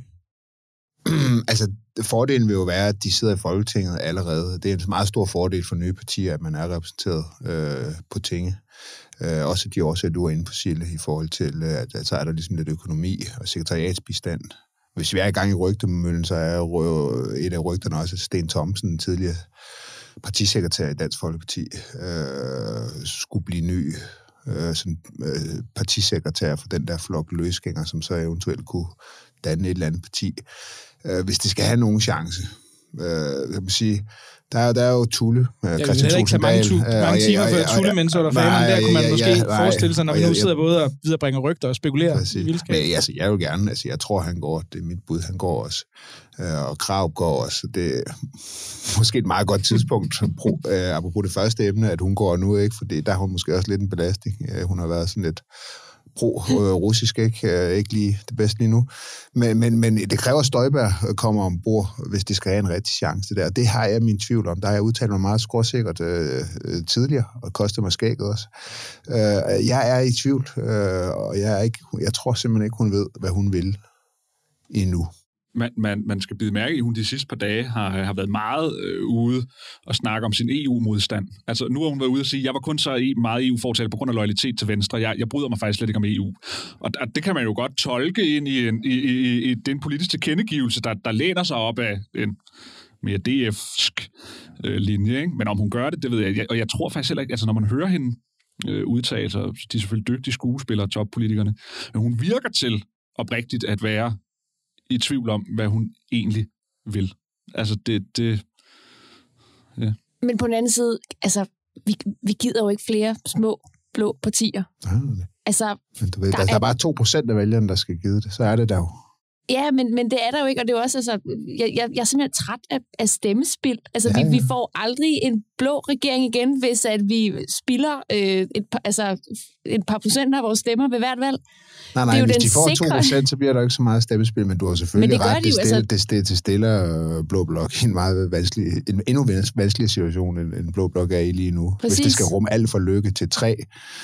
D: Altså, fordelen vil jo være, at de sidder i Folketinget allerede. Det er en meget stor fordel for nye partier, at man er repræsenteret øh, på tinge. Øh, også de årsager, du er inde på, Sille, i forhold til, at, at så er der ligesom lidt økonomi og sekretariatsbistand. Hvis vi er i gang i rygtemøllen, så er et af rygterne også Sten Thomsen, tidligere partisekretær i Dansk Folkeparti, øh, skulle blive ny øh, sådan, øh, partisekretær for den der flok løsgænger, som så eventuelt kunne danne et eller andet parti. Øh, hvis det skal have nogen chance. Øh, jeg vil sige, der er, der er jo Tulle.
B: Ja, Christian det er ikke så mange, tu- mange timer før Tulle, men så er der fanden. Der kunne man måske ja, ja, forestille sig, når vi nu sidder både og viderebringer rygter og spekulerer i vildskab.
D: Men altså, jeg vil gerne, altså jeg tror, han går, det er mit bud, han går også. Og Krav går også. Det er måske et meget godt tidspunkt, pro, øh, apropos det første emne, at hun går nu, ikke? Fordi der har hun måske også lidt en belastning. Hun har været sådan lidt pro-russisk, ikke? Ikke lige det bedste lige nu. Men, men, men det kræver, at Støjberg kommer ombord, hvis det skal have en rigtig chance det der. Det har jeg min tvivl om. Der har jeg udtalt mig meget skråsikkert øh, tidligere, og kostet mig skægget også. Øh, jeg er i tvivl, øh, og jeg, er ikke, jeg tror simpelthen ikke, hun ved, hvad hun vil endnu.
C: Man, man, man skal bide mærke i, at hun de sidste par dage har, har været meget øh, ude og snakke om sin E U-modstand. Altså, nu har hun været ude og sige, at jeg var kun så meget E U-fortaler på grund af loyalitet til Venstre. Jeg, jeg bryder mig faktisk slet ikke om E U. Og, og det kan man jo godt tolke ind i, en, i, i, i den politiske tilkendegivelse, der, der læner sig op af en mere D F'sk øh, linje. Ikke? Men om hun gør det, det ved jeg. jeg. Og jeg tror faktisk heller ikke, altså når man hører hende øh, udtale sig, de er selvfølgelig dygtige skuespillere, toppolitikerne, men hun virker til oprigtigt at være i tvivl om, hvad hun egentlig vil. Altså, det... det ja.
E: Men på den anden side, altså, vi, vi gider jo ikke flere små, blå partier.
D: Ja,
E: altså,
D: men du ved, der, der er, er bare to procent af vælgerne, der skal give det. Så er det der jo.
E: Ja, men, men det er der jo ikke, og det er jo også, altså, jeg, jeg, jeg er simpelthen træt af, af stemmespil. Altså,
D: ja,
E: vi,
D: ja.
E: vi får aldrig en blå regering igen, hvis at vi spilder øh, et, par, altså, et par procent af vores stemmer ved hvert valg.
D: Nej, nej, hvis de får to procent, så bliver der ikke så meget stemmespil, men du har selvfølgelig ret. Det, stille, altså... det, det, det stiller Blå Blok i en meget vanskelig, en endnu vanskeligere situation, end, end Blå Blok er i lige nu. Præcis. Hvis det skal rumme alt for lykke til tre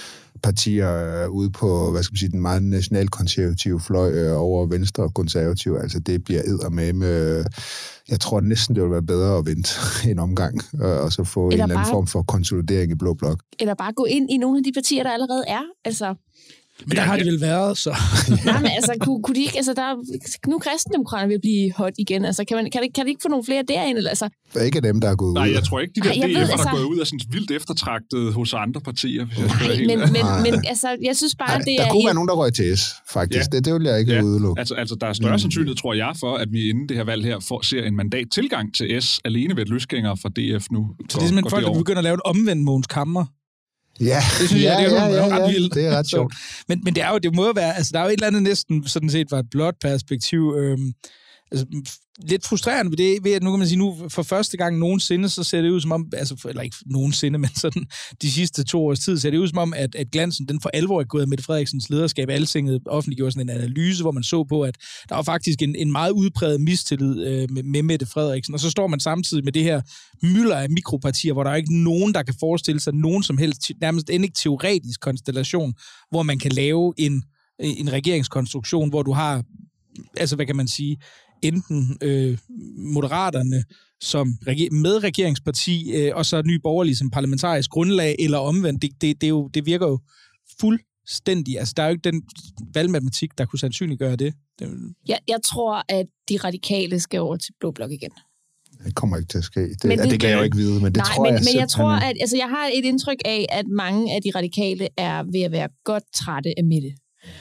D: partier ude på, hvad skal man sige, den meget nationalkonservative fløj øh, over venstre og konservative, altså det bliver eddermame med, jeg tror næsten, det vil være bedre at vente en omgang, øh, og så få eller en eller anden bare, form for konsolidering i Blå Blok.
E: Eller bare gå ind i nogle af de partier, der allerede er, altså...
B: Men der har det vel været, så...
E: Nej, men altså, kunne, kunne de ikke... Altså, der er, nu kristendemokraterne vil blive hot igen. Altså, kan, man, kan, det, kan de ikke få nogle flere derind? Eller, altså?
D: Der er ikke af dem, der er gået
C: Nej,
D: ud.
C: Nej, jeg tror ikke, de der
E: D F'er,
C: altså... der
E: altså...
C: er gået ud af sådan vildt eftertragtet hos andre partier.
E: Nej, men, men, men altså, jeg synes bare,
D: Ej,
E: det
D: der
E: er...
D: Der kunne være nogen, der røg til S, faktisk. Ja. Det, det vil jeg ikke ja. udelukke.
C: Altså, altså, der er større mm. sandsynlighed, tror jeg, for, at vi inden det her valg her får, ser en mandat tilgang til S alene ved et løsgænger fra D F nu.
B: Så det er simpelthen folk, der begynder at lave en omvendt Mogens Kammer.
D: Ja,
B: det synes
D: ja,
B: jeg, det er jo
D: ja, ja,
B: ret vildt.
D: Det er ret sjovt.
B: men, men det er jo, det må jo være, altså der er jo et eller andet næsten sådan set var et blåt perspektiv, øhm, altså, lidt frustrerende ved det, ved at nu kan man sige, nu for første gang nogensinde, så ser det ud som om, altså, eller ikke nogensinde, men sådan de sidste to års tid, ser det ud som om, at, at glansen, den for alvor er gået af Mette Frederiksens lederskab. Altinget offentliggjorde sådan en analyse, hvor man så på, at der var faktisk en, en meget udpræget mistillid øh, med, med Mette Frederiksen, og så står man samtidig med det her mylder af mikropartier, hvor der er ikke nogen, der kan forestille sig nogen som helst, nærmest en ikke teoretisk konstellation, hvor man kan lave en, en regeringskonstruktion, hvor du har, altså hvad kan man sige, enten øh, Moderaterne som reg- medregeringsparti, øh, og så Nye Borgerlige som parlamentarisk grundlag, eller omvendt. Det, det, det, er jo, det virker jo fuldstændig. Altså, der er jo ikke den valgmatematik, der kunne sandsynliggøre det. det...
E: Jeg, jeg tror, at de radikale skal over til Blå Blok igen.
D: Det kommer ikke til at ske. Det,
E: men
D: det, det kan jeg jo ikke vide, men det
E: nej,
D: tror
E: men,
D: jeg
E: men jeg tror, at altså, jeg har et indtryk af, at mange af de radikale er ved at være godt trætte af Mette.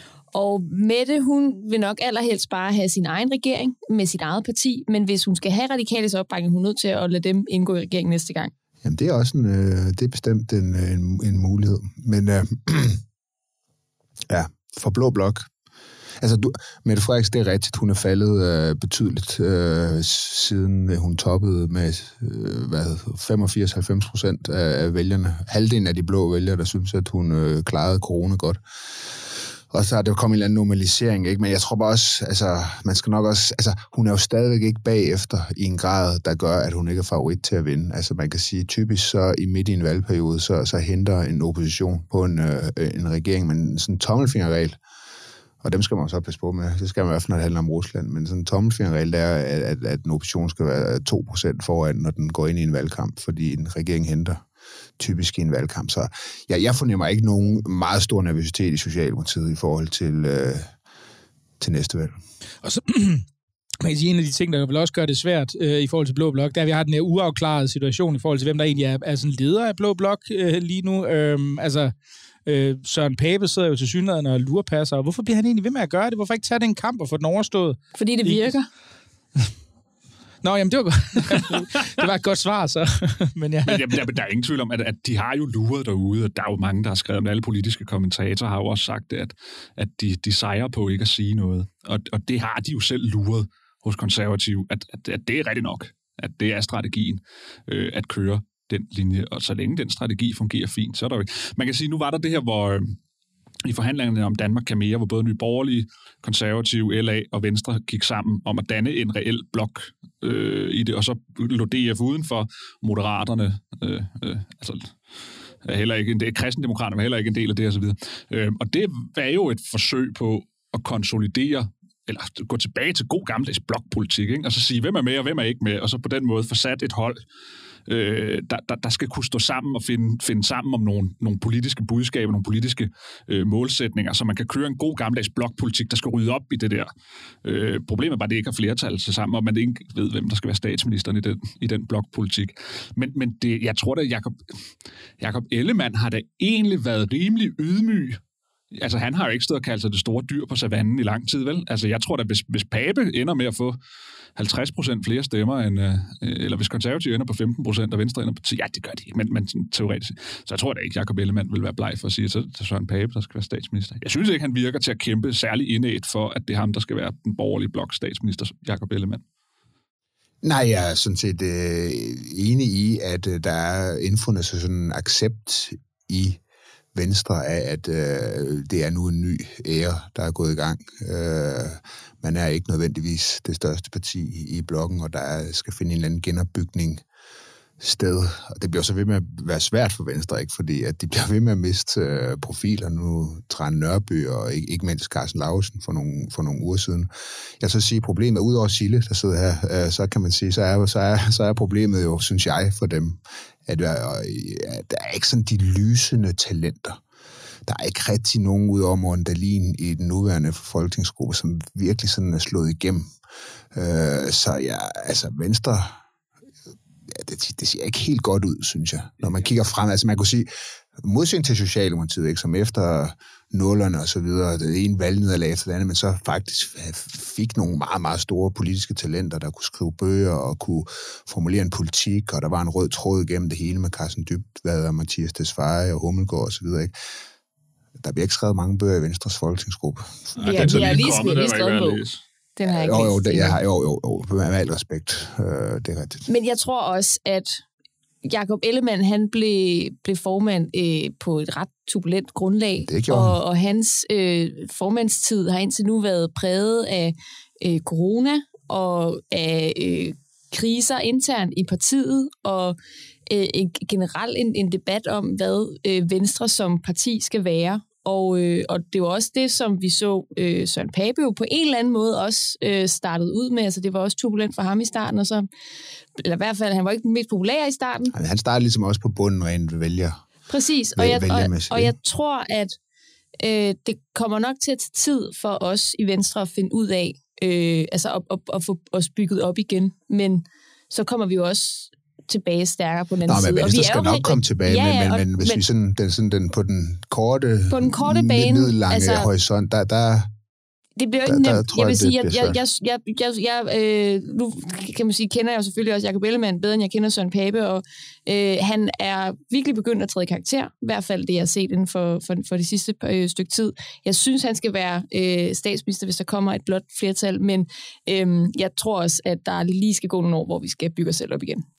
E: Og Mette, hun vil nok allerhelst bare have sin egen regering med sit eget parti, men hvis hun skal have radikales opbakning, hun er nødt til at lade dem indgå i regeringen næste gang.
D: Jamen, det er også en, øh, det er bestemt en, en, en mulighed. Men øh, ja, for Blå Blok. Altså, du, Mette Frederiksen, det er rigtigt, hun er faldet øh, betydeligt, øh, siden hun toppede med øh, hvad, femogfirs til halvfems procent af, af vælgerne. Halvdelen af de blå vælgere, der synes, at hun øh, klarede corona godt. Og så er det jo kommet en eller anden normalisering, ikke? Men jeg tror bare også, altså, man skal nok også, altså, hun er jo stadigvæk ikke bagefter i en grad, der gør, at hun ikke er favorit til at vinde. Altså, man kan sige, typisk så i midt i en valgperiode, så, så henter en opposition på en, øh, en regering, men sådan en tommelfingerregel, og dem skal man så passe på med. Det skal man i hvert fald, når det handler om Rusland. Men sådan en tommelfingerregel, det er, at, at, at en opposition skal være to procent foran, når den går ind i en valgkamp, fordi en regering henter typisk i en valgkamp. Så ja, jeg fornemmer ikke nogen meget stor nervøsitet i Socialdemokratiet i forhold til, øh, til næste valg.
B: Og så man kan sige, en af de ting, der vil også gøre det svært øh, i forhold til Blå Blok, der vi har den her uafklarede situation i forhold til, hvem der egentlig er, er sådan leder af Blå Blok øh, lige nu. Øh, altså, øh, Søren Pape sidder jo til synligheden og lurepasser, og hvorfor bliver han egentlig ved med at gøre det? Hvorfor ikke tage den kamp og få den overstået?
E: Fordi det virker.
B: Nå, jamen det var godt. Det var et godt svar, så. Men, ja.
C: Men jamen, der, der er ingen tvivl om, at, at de har jo luret derude, og der er jo mange, der har skrevet, med alle politiske kommentatorer har jo også sagt, at, at de, de sejrer på ikke at sige noget. Og, og det har de jo selv luret hos konservative, at, at, at det er rigtigt nok, at det er strategien øh, at køre den linje, og så længe den strategi fungerer fint, så er der jo ikke. Man kan sige, nu var der det her, hvor øh, i forhandlingerne om Danmark kan mere, hvor både Nye Borgerlige, Konservative, L A og Venstre gik sammen om at danne en reel blok øh, i det, og så lå D F uden for Moderaterne, øh, øh, altså er heller ikke en del, kristendemokraterne var heller ikke en del af det, og så videre. Øh, og det var jo et forsøg på at konsolidere, eller gå tilbage til god gammeldags blokpolitik, ikke? Og så sige, hvem er med, og hvem er ikke med, og så på den måde få sat et hold, øh, der, der, der skal kunne stå sammen og finde, finde sammen om nogle, nogle politiske budskaber, nogle politiske øh, målsætninger, så man kan køre en god gammeldags blokpolitik, der skal rydde op i det der. Øh, problemet er bare, at det ikke har flertal til sammen, og man ikke ved, hvem der skal være statsministeren i den, i den blokpolitik. Men, men det, jeg tror da, Jakob, Jakob Ellemann har da egentlig været rimelig ydmyg Altså, han har jo ikke stået og kaldt sig det store dyr på savannen i lang tid, vel? Altså, jeg tror da, hvis, hvis Pape ender med at få halvtreds procent flere stemmer, end, øh, eller hvis Konservative ender på femten procent, og Venstre ender på ti, ja, det gør de ikke, men, men teoretisk. Så jeg tror da ikke, Jakob Ellemann vil være bleg for at sige, at så, så Søren Pape, der skal være statsminister. Jeg synes ikke, han virker til at kæmpe særlig indædt for, at det er ham, der skal være den borgerlige blok statsminister, Jakob Ellemann.
D: Nej, jeg er sådan set øh, enig i, at øh, der er indfundet sig sådan en accept i Venstre af, at øh, det er nu en ny ære, der er gået i gang. Øh, man er ikke nødvendigvis det største parti i, i blokken, og der er, skal finde en eller anden genopbygning sted. Og det bliver så ved med at være svært for Venstre, ikke? Fordi at de bliver ved med at miste øh, profiler nu. Trane Nørby og ikke, ikke mindst Carsten Lausen for nogle, for nogle uger siden. Jeg så sige, problemet er, udover Sille, der sidder her, øh, så kan man sige, så er, så, er, så er problemet jo, synes jeg, for dem, at, at, at der er ikke sådan de lysende talenter. Der er ikke rigtig nogen ud over Morten Dahlin i den nuværende folketingsgruppe, som virkelig sådan er slået igennem. Øh, så ja, altså Venstre, ja, det, det ser ikke helt godt ud, synes jeg, når man kigger frem. Altså man kunne sige, modsætning til Socialdemokratiet, ikke, som efter nullerne og så videre, det ene valgnederlag efter det andet, men så faktisk fik nogle meget, meget store politiske talenter, der kunne skrive bøger og kunne formulere en politik, og der var en rød tråd igennem det hele med Carsten Dybvad og Mathias Tesfaye og Hummelgaard og så videre, ikke? Der bliver ikke skrevet mange bøger i Venstres folketingsgruppe.
E: Vi har, vi har lige skrevet, skrevet en bog. Den har jeg ikke
D: jo, jo,
E: læst.
D: Det, jeg har, jo, jo, jo, med al respekt. Øh, det er rigtigt.
E: Men jeg tror også, at Jakob Ellemann, han blev, blev formand øh, på et ret turbulent grundlag. Og, og hans øh, formandstid har indtil nu været præget af øh, corona og af øh, kriser internt i partiet og øh, generelt en, en debat om, hvad øh, Venstre som parti skal være. Og, øh, og det var også det, som vi så øh, Søren Pape jo på en eller anden måde også øh, startede ud med. Altså det var også turbulent for ham i starten, og så, eller i hvert fald, han var ikke den mest populære i starten.
D: Han startede ligesom også på bunden rent vælger.
E: Præcis, og jeg, og, og jeg tror, at øh, det kommer nok til at tage tid for os i Venstre at finde ud af, øh, altså at, at, at få os bygget op igen. Men så kommer vi jo også tilbage stærkere på den anden
D: Nå,
E: side.
D: Men Venstre skal nok komme tilbage,
E: ja, ja,
D: men, men,
E: og,
D: men hvis
E: men,
D: vi sådan, den, sådan den, på den korte,
E: på den korte bane,
D: middellange
E: altså,
D: horisont, der, der
E: det bliver jo ikke nemt. Jeg vil sige, jeg, jeg, jeg, jeg, jeg, jeg øh, nu kan man sige, kender jeg jo selvfølgelig også Jakob Ellemann bedre, end jeg kender Søren Pape, og øh, han er virkelig begyndt at træde karakter, i hvert fald det, jeg har set inden for, for, for det sidste øh, stykke tid. Jeg synes, han skal være øh, statsminister, hvis der kommer et blot flertal, men øh, jeg tror også, at der lige skal gå nogle år, hvor vi skal bygge os selv op igen.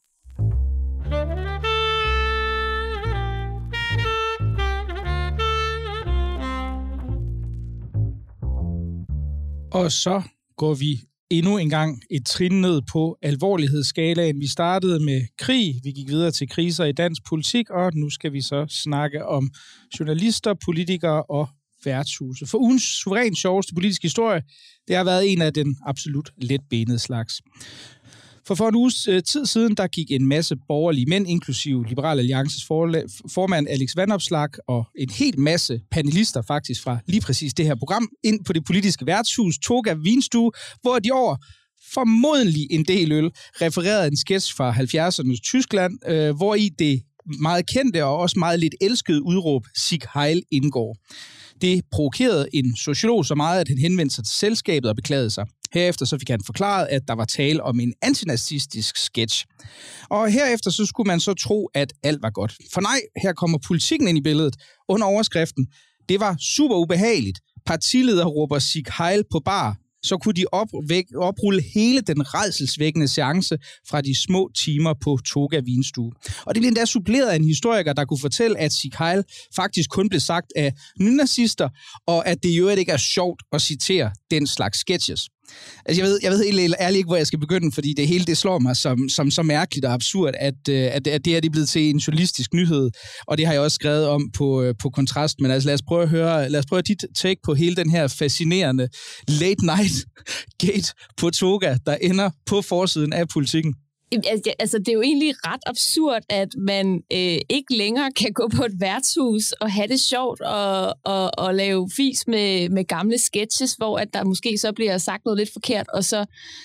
B: Og så går vi endnu en gang et trin ned på alvorlighedsskalaen. Vi startede med krig, vi gik videre til kriser i dansk politik, og nu skal vi så snakke om journalister, politikere og værtshuse. For ugens suverænt sjoveste politiske historie, det har været en af den absolut letbenede slags. For for en uges øh, tid siden, der gik en masse borgerlige mænd, inklusive Liberal Alliances formand Alex Vanopslagh og en hel masse panelister faktisk fra lige præcis det her program, ind på det politiske værtshus Toga Vinstue, hvor de over formodentlig en del øl refererede en sketch fra halvfjerdsernes Tyskland, øh, hvor i det meget kendte og også meget lidt elskede udråb Sieg Heil indgår. Det provokerede en sociolog så meget, at han henvendte sig til selskabet og beklagede sig. Herefter så fik han forklaret, at der var tale om en antinazistisk sketch. Og herefter så skulle man så tro, at alt var godt. For nej, her kommer politikken ind i billedet. Under overskriften, det var super ubehageligt. Partileder råber Sieg Heil på bar. Så kunne de opvæk, oprulle hele den rædselsvækkende seance fra de små timer på Toga Vinstue. Og det blev endda suppleret af en historiker, der kunne fortælle, at Sieg Heil faktisk kun blev sagt af nynazister, og at det i øvrigt ikke er sjovt at citere den slags sketches. Altså, jeg ved, jeg ved helt ærligt ikke, hvor jeg skal begynde, fordi det hele det slår mig som, som så mærkeligt og absurd, at, at, at det er det blevet til en journalistisk nyhed, og det har jeg også skrevet om på, på Kontrast, men altså lad os prøve at høre, lad os prøve at dit take på hele den her fascinerende late night gate på Toga, der ender på forsiden af Politikken.
E: Altså, det er jo egentlig ret absurd, at man øh, ikke længere kan gå på et værtshus og have det sjovt og, og, og lave fis med, med gamle sketches, hvor at der måske så bliver sagt noget lidt forkert, og så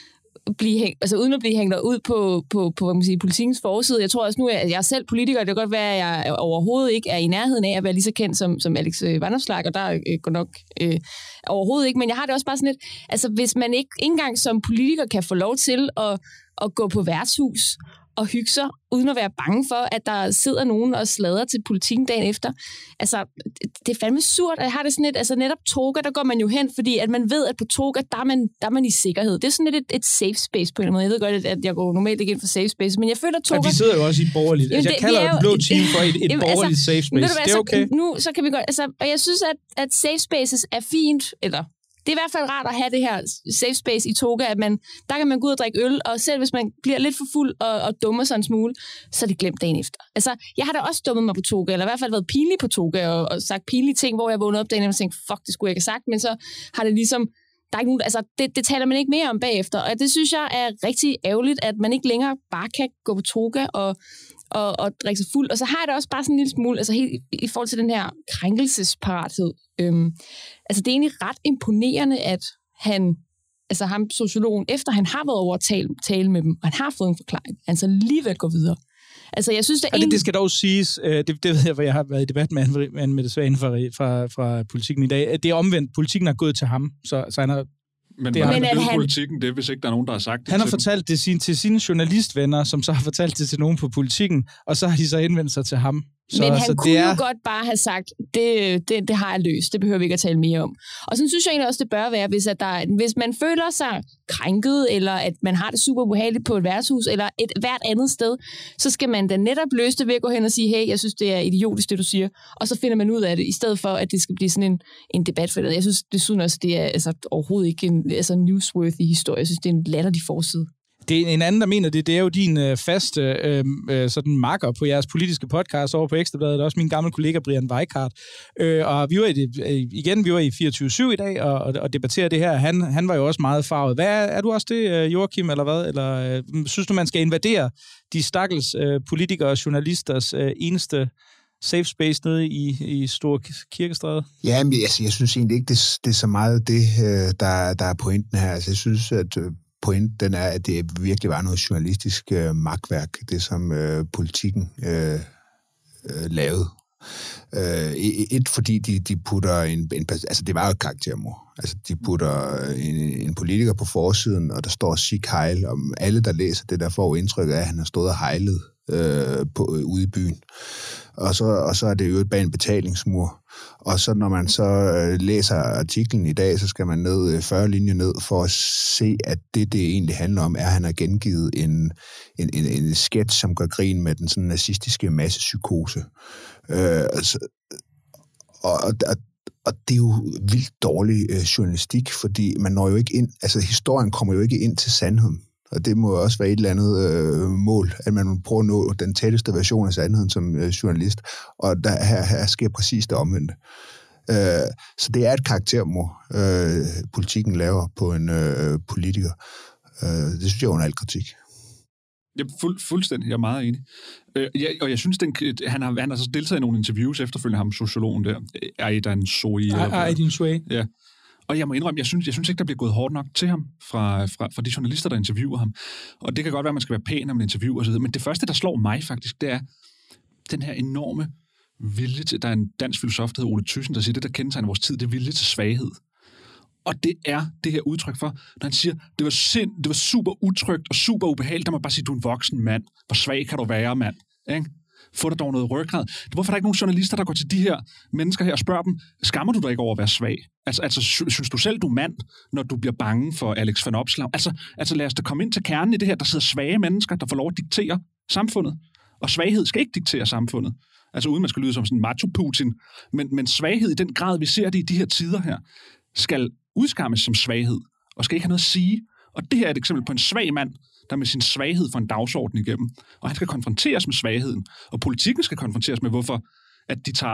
E: blive hæng, altså uden at blive hængt ud på, på, på hvad man siger, politikens forside. Jeg tror også nu, at jeg er selv politiker, det kan godt være, at jeg overhovedet ikke er i nærheden af at være lige så kendt som, som Alex Vanopslagh, og der øh, går nok øh, overhovedet ikke. Men jeg har det også bare sådan lidt, altså hvis man ikke engang som politiker kan få lov til at, at gå på værtshus og hygge sig, uden at være bange for, at der sidder nogen og sladrer til politikken dagen efter. Altså, det er fandme surt, og jeg har det sådan lidt, altså netop Toga, der går man jo hen, fordi at man ved, at på Toga, der er man, der er man i sikkerhed. Det er sådan lidt et, et safe space på en måde. Jeg ved godt, at jeg går normalt ikke ind for safe space, men jeg føler, at Toga...
B: Ja, vi sidder jo også i et borgerligt... Altså, jeg kalder jo blå team for et, et jamen, borgerligt
E: altså,
B: safe space. Det er okay.
E: Nu, så kan vi godt... Altså, og jeg synes, at, at safe spaces er fint, eller... Det er i hvert fald rart at have det her safe space i Toga, at man, der kan man gå ud og drikke øl, og selv hvis man bliver lidt for fuld og, og dummer sig en smule, så er det glemt dagen efter. Altså, jeg har da også dummet mig på Toga, eller i hvert fald været pinlig på Toga, og, og sagt pinlige ting, hvor jeg vågnede op dagen efter og tænkte, fuck, det skulle jeg ikke have sagt, men så har det ligesom, der er ikke nogen, altså, det, det taler man ikke mere om bagefter, og det synes jeg er rigtig ærgerligt, at man ikke længere bare kan gå på Toga og Og, og drikke sig fuld. Og så har jeg det også bare sådan en lille smule, altså helt i forhold til den her krænkelsesparathed. Øhm, altså det er egentlig ret imponerende, at han, altså ham sociologen, efter han har været over at tale, tale med dem, og han har fået en forklaring, han så alligevel går videre. Altså jeg synes, det er
B: ja,
E: egentlig...
B: det, det skal dog siges, det, det ved jeg, hvor jeg har været i debat med Anne Mette Svane fra, fra, fra Politikken i dag. Det er omvendt. Politikken er gået til ham, så, så han har...
C: Men
B: det
C: hvordan
B: er
C: han... politikken det, hvis ikke der er nogen, der har sagt det?
B: Han har fortalt det sin, til sine journalistvenner, som så har fortalt det til nogen på Politikken, og så har de så indvendt sig til ham. Så,
E: men han
B: så
E: kunne
B: det er...
E: jo godt bare have sagt, det, det, det har jeg løst, det behøver vi ikke at tale mere om. Og sådan synes jeg egentlig også, det bør være, hvis, at der, hvis man føler sig krænket, eller at man har det super ubehageligt på et værtshus, eller et hvert andet sted, så skal man da netop løse det ved at gå hen og sige, hey, jeg synes, det er idiotisk, det du siger. Og så finder man ud af det, i stedet for, at det skal blive sådan en, en debat for det. Jeg synes desuden også, det er altså, overhovedet ikke en altså, newsworthy historie. Jeg synes, det er en latterlig forside.
B: Det er en anden, der mener det. Det er jo din øh, faste øh, øh, sådan makker på jeres politiske podcast over på Ekstrabladet. Også min gamle kollega Brian Weikart. Øh, og vi var i det, øh, igen, vi var i fireogtyve syv i dag og, og, og debatterer det her. Han, han var jo også meget farvet. Hvad er, er du også det, Joachim, eller hvad? Eller øh, synes du, man skal invadere de stakkels øh, politikere og journalisters øh, eneste safe space nede i, i Store Kirkestræde?
D: Ja, men altså, jeg synes egentlig ikke, det, det er så meget det, øh, der, der er pointen her. Altså, jeg synes, at... Øh, Pointen den er, at det virkelig var noget journalistisk øh, magtværk, det som øh, Politikken øh, øh, lavede. Øh, et, fordi de, de putter en, en... Altså, det var jo et karaktermord. Altså, de putter en, en politiker på forsiden, og der står Sig Heil, og alle, der læser det, der får indtrykket af, at han har stået og hejlet øh, på, ude i byen. Og så, og så er det jo bag en betalingsmur. Og så når man så øh, læser artiklen i dag, så skal man ned fyrre linjer ned for at se, at det, det egentlig handler om, er, at han har gengivet en, en, en, en sketch, som gør grin med den sådan nazistiske massepsykose. Øh, altså, og, og, og det er jo vildt dårlig øh, journalistik, fordi man når jo ikke ind, altså historien kommer jo ikke ind til sandheden. Og det må også være et eller andet øh, mål, at man prøver at nå den tætteste version af sandheden som øh, journalist. Og der, her, her sker præcis det omvendte. Øh, så det er et karaktermord, øh, Politikken laver på en øh, politiker. Øh, det synes jeg er under al kritik.
C: Ja, fuld, fuldstændig. Jeg er meget enig. Øh, ja, og jeg synes, den, han, har, han har så deltaget i nogle interviews efterfølgende ham, sociologen der. Aidan Soei.
B: Aidan Soei.
C: Ja. Og jeg må indrømme, jeg synes, jeg synes ikke, der bliver gået hårdt nok til ham fra, fra, fra de journalister, der interviewer ham. Og det kan godt være, at man skal være pæn, når man interviewer osv. Men det første, der slår mig faktisk, det er den her enorme vilje til... Der er en dansk filosof, der hedder Ole Thyssen, der siger, det, der kendetegner vores tid, det er vilje til svaghed. Og det er det her udtryk for, når han siger, det var sind, det var super utrygt og super ubehageligt, der må bare sige, du er en voksen mand. Hvor svag kan du være, mand? Ikke? Få dig dog noget ryggrad. Hvorfor er der ikke nogen journalister, der går til de her mennesker her og spørger dem, skammer du dig ikke over at være svag? Altså, altså synes du selv, du er mand, når du bliver bange for Alex Vanopslagh? Altså, altså lad os da komme ind til kernen i det her, der sidder svage mennesker, der får lov at diktere samfundet. Og svaghed skal ikke diktere samfundet. Altså uden man skal lyde som sådan en macho-Putin. Men, men svaghed i den grad, vi ser det i de her tider her, skal udskammes som svaghed, og skal ikke have noget at sige. Og det her er et eksempel på en svag mand, der med sin svaghed får en dagsorden igennem. Og han skal konfronteres med svagheden. Og politikken skal konfronteres med, hvorfor at de tager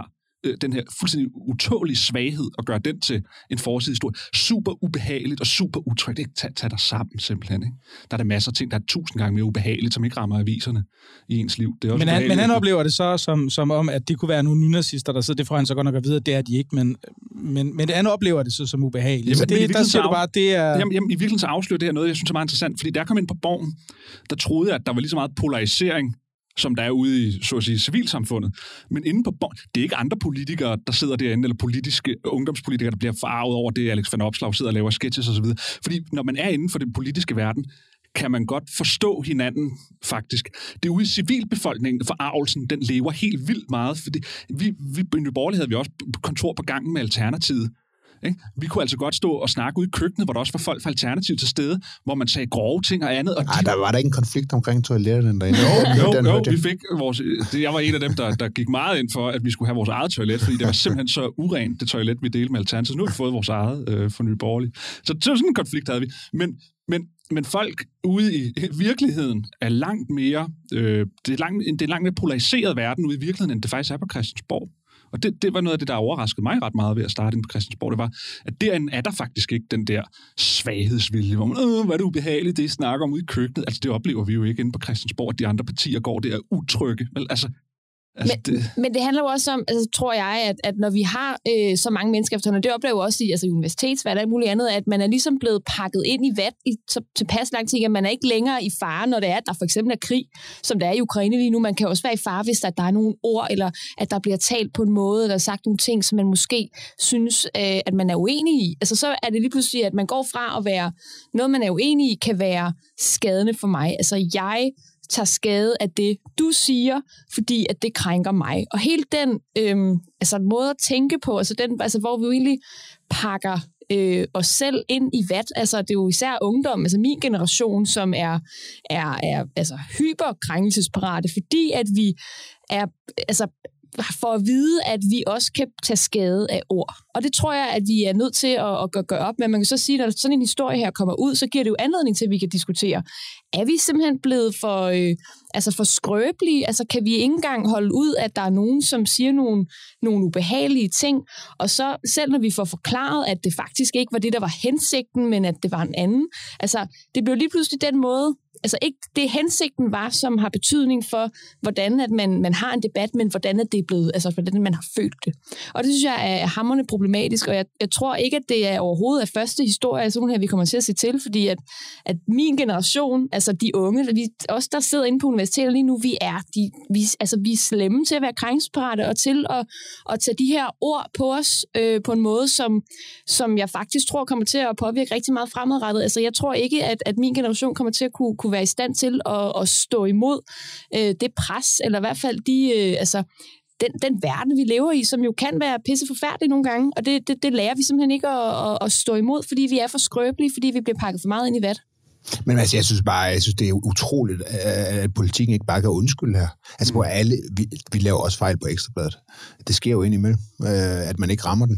C: øh, den her fuldstændig utålige svaghed og gøre den til en forsidehistorie. Super ubehageligt og super utrygt. Ikke? Tag, tag dig sammen, simpelthen. Ikke? Der er der masser af ting, der er tusind gange mere ubehageligt, som ikke rammer aviserne i ens liv. Det er også
B: men, han, men han oplever det så som, som om, at det kunne være nogle nynazister, der sidder. Det får han så godt nok at vide, at det er de ikke, men, men, men han oplever det så som ubehageligt. Jamen, så det, der siger du bare, det er...
C: Jamen, jamen, i virkeligheden så afslører det her noget, jeg synes er meget interessant, fordi da jeg kom ind på Borgen, der troede jeg, at der var lige så meget polarisering, som der er ude i, så at sige, civilsamfundet. Men inde på Borgen, det er ikke andre politikere, der sidder derinde, eller politiske ungdomspolitikere, der bliver forarvet over det, Alex van Opslag sidder og laver sketches osv. Fordi når man er inden for den politiske verden, kan man godt forstå hinanden, faktisk. Det er ude i civilbefolkningen, forarvelsen, den lever helt vildt meget, fordi vi, vi i Nye Borgerlige havde vi også kontor på gangen med Alternativet. Ikke? Vi kunne altså godt stå og snakke ude i køkkenet, hvor der også var folk fra Alternativet til stede, hvor man sagde grove ting og andet. Og
D: Ej,
C: de...
D: der var der ikke en konflikt omkring toiletterne derinde.
C: Jo, jo, jo, vi fik vores... Jeg var en af dem, der, der gik meget ind for, at vi skulle have vores eget toilet, fordi det var simpelthen så urent, det toilet, vi delte med Alternativet. Nu har vi fået vores eget øh, for Nye Borgerlige. Så sådan en konflikt havde vi. Men, men, men folk ude i virkeligheden er langt mere... Øh, det, er langt, det er langt mere polariseret verden ude i virkeligheden, end det faktisk er på Christiansborg. Og det, det var noget af det, der overraskede mig ret meget ved at starte ind på Christiansborg. Det var, at derinde er der faktisk ikke den der svaghedsvilje, hvor man, øh, hvad er det ubehageligt, det I snakker om ude i køkkenet. Altså, det oplever vi jo ikke inde på Christiansborg, at de andre partier går der utrygge. Vel, altså, altså,
E: men,
C: det...
E: men det handler jo også om, altså, tror jeg, at, at når vi har øh, så mange mennesker efterhånden, det oplever jo også i altså, universitetsvalg og alt muligt andet, at man er ligesom blevet pakket ind i vat i så tilpas lang tid, at man er ikke længere i fare, når det er, at der for eksempel er krig, som der er i Ukraine lige nu. Man kan også være i fare, hvis der, der er nogle ord, eller at der bliver talt på en måde, eller sagt nogle ting, som man måske synes, øh, at man er uenig i. Altså så er det lige pludselig, at man går fra at være noget, man er uenig i, kan være skadende for mig. Altså jeg tager skade af det, du siger, fordi at det krænker mig. Og hele den øhm, altså, måde at tænke på, altså, den, altså, hvor vi jo egentlig pakker øh, os selv ind i vat, altså det er jo især ungdom, altså min generation, som er, er, er altså, hyperkrænkelsesparate, fordi at vi er, altså for at vide, at vi også kan tage skade af ord. Og det tror jeg, at vi er nødt til at, at gøre op med. Man kan så sige, at når sådan en historie her kommer ud, så giver det jo anledning til, at vi kan diskutere. Er vi simpelthen blevet for, øh, altså for skrøbelige? Altså kan vi ikke engang holde ud, at der er nogen, som siger nogle, nogle ubehagelige ting? Og så selv når vi får forklaret, at det faktisk ikke var det, der var hensigten, men at det var en anden. Altså det blev lige pludselig den måde, altså ikke det hensigten var, som har betydning for, hvordan at man, man har en debat, men hvordan at det er blevet, altså hvordan man har følt det. Og det synes jeg er hamrende problematisk, og jeg, jeg tror ikke, at det er overhovedet af første historie, sådan her, vi kommer til at se til, fordi at, at min generation, altså de unge, vi, os der sidder inde på universiteter lige nu, vi er, de, vi, altså, vi er slemme til at være krænkelsesparate, og til at, at tage de her ord på os øh, på en måde, som, som jeg faktisk tror kommer til at påvirke rigtig meget fremadrettet. Altså jeg tror ikke, at, at min generation kommer til at kunne, kunne være i stand til at, at stå imod øh, det pres, eller i hvert fald de, øh, altså, den, den verden, vi lever i, som jo kan være pisse forfærdelig nogle gange, og det, det, det lærer vi simpelthen ikke at, at, at stå imod, fordi vi er for skrøbelige, fordi vi bliver pakket for meget ind i vat.
D: Men altså, jeg synes bare, jeg synes, det er utroligt, at politikken ikke bare kan undskylde her. Altså, hvor alle, vi, vi laver også fejl på Ekstrabladet. Det sker jo indimellem, at man ikke rammer den.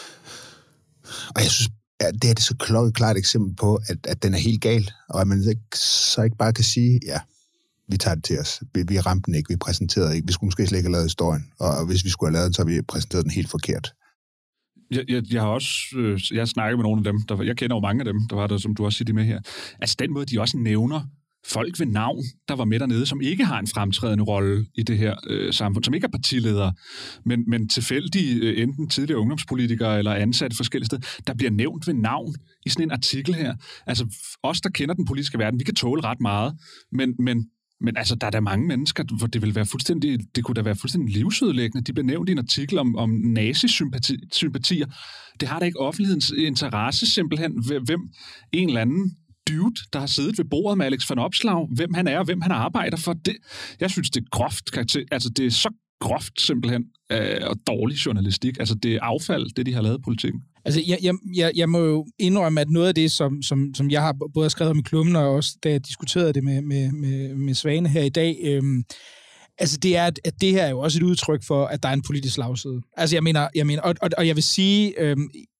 D: Og jeg synes, at det er det så klokkeklart eksempel på, at, at den er helt gal, og at man ikke, så ikke bare kan sige, ja, vi tager det til os. Vi, vi ramte den ikke, vi præsenterede ikke. Vi skulle måske slet ikke have lavet historien, og hvis vi skulle have lavet den, så har vi præsenteret den helt forkert.
C: Jeg, jeg, jeg har også øh, jeg har snakket med nogle af dem, der, jeg kender jo mange af dem, der var der, som du også siger med her. Altså den måde, de også nævner folk ved navn, der var med dernede, som ikke har en fremtrædende rolle i det her øh, samfund, som ikke er partiledere, men, men tilfældige, øh, enten tidligere ungdomspolitikere eller ansatte forskellige steder, der bliver nævnt ved navn i sådan en artikel her. Altså os, der kender den politiske verden, vi kan tåle ret meget, men, men Men altså, der er der mange mennesker, hvor det vil være fuldstændig, det kunne da være fuldstændig livsødelæggende. De bliver nævnt i en artikel om, om nazisympatier. Det har da ikke offentlighedens interesse simpelthen, hvem en eller anden dude, der har siddet ved bordet med Alex van Opslag, hvem han er og hvem han arbejder for. Det, jeg synes, det er groft karakter. Altså, det er så groft simpelthen øh, og dårlig journalistik. Altså, det er affald, det de har lavet i politikken.
B: Altså, jeg, jeg, jeg, jeg må jo indrømme, at noget af det, som, som, som jeg har både skrevet om i klummen, og også da jeg diskuterede det med, med, med, med Svane her i dag, øhm, altså det er, at det her er jo også et udtryk for, at der er en politisk slagside. Altså, jeg mener, jeg mener og, og, og jeg vil sige, øhm,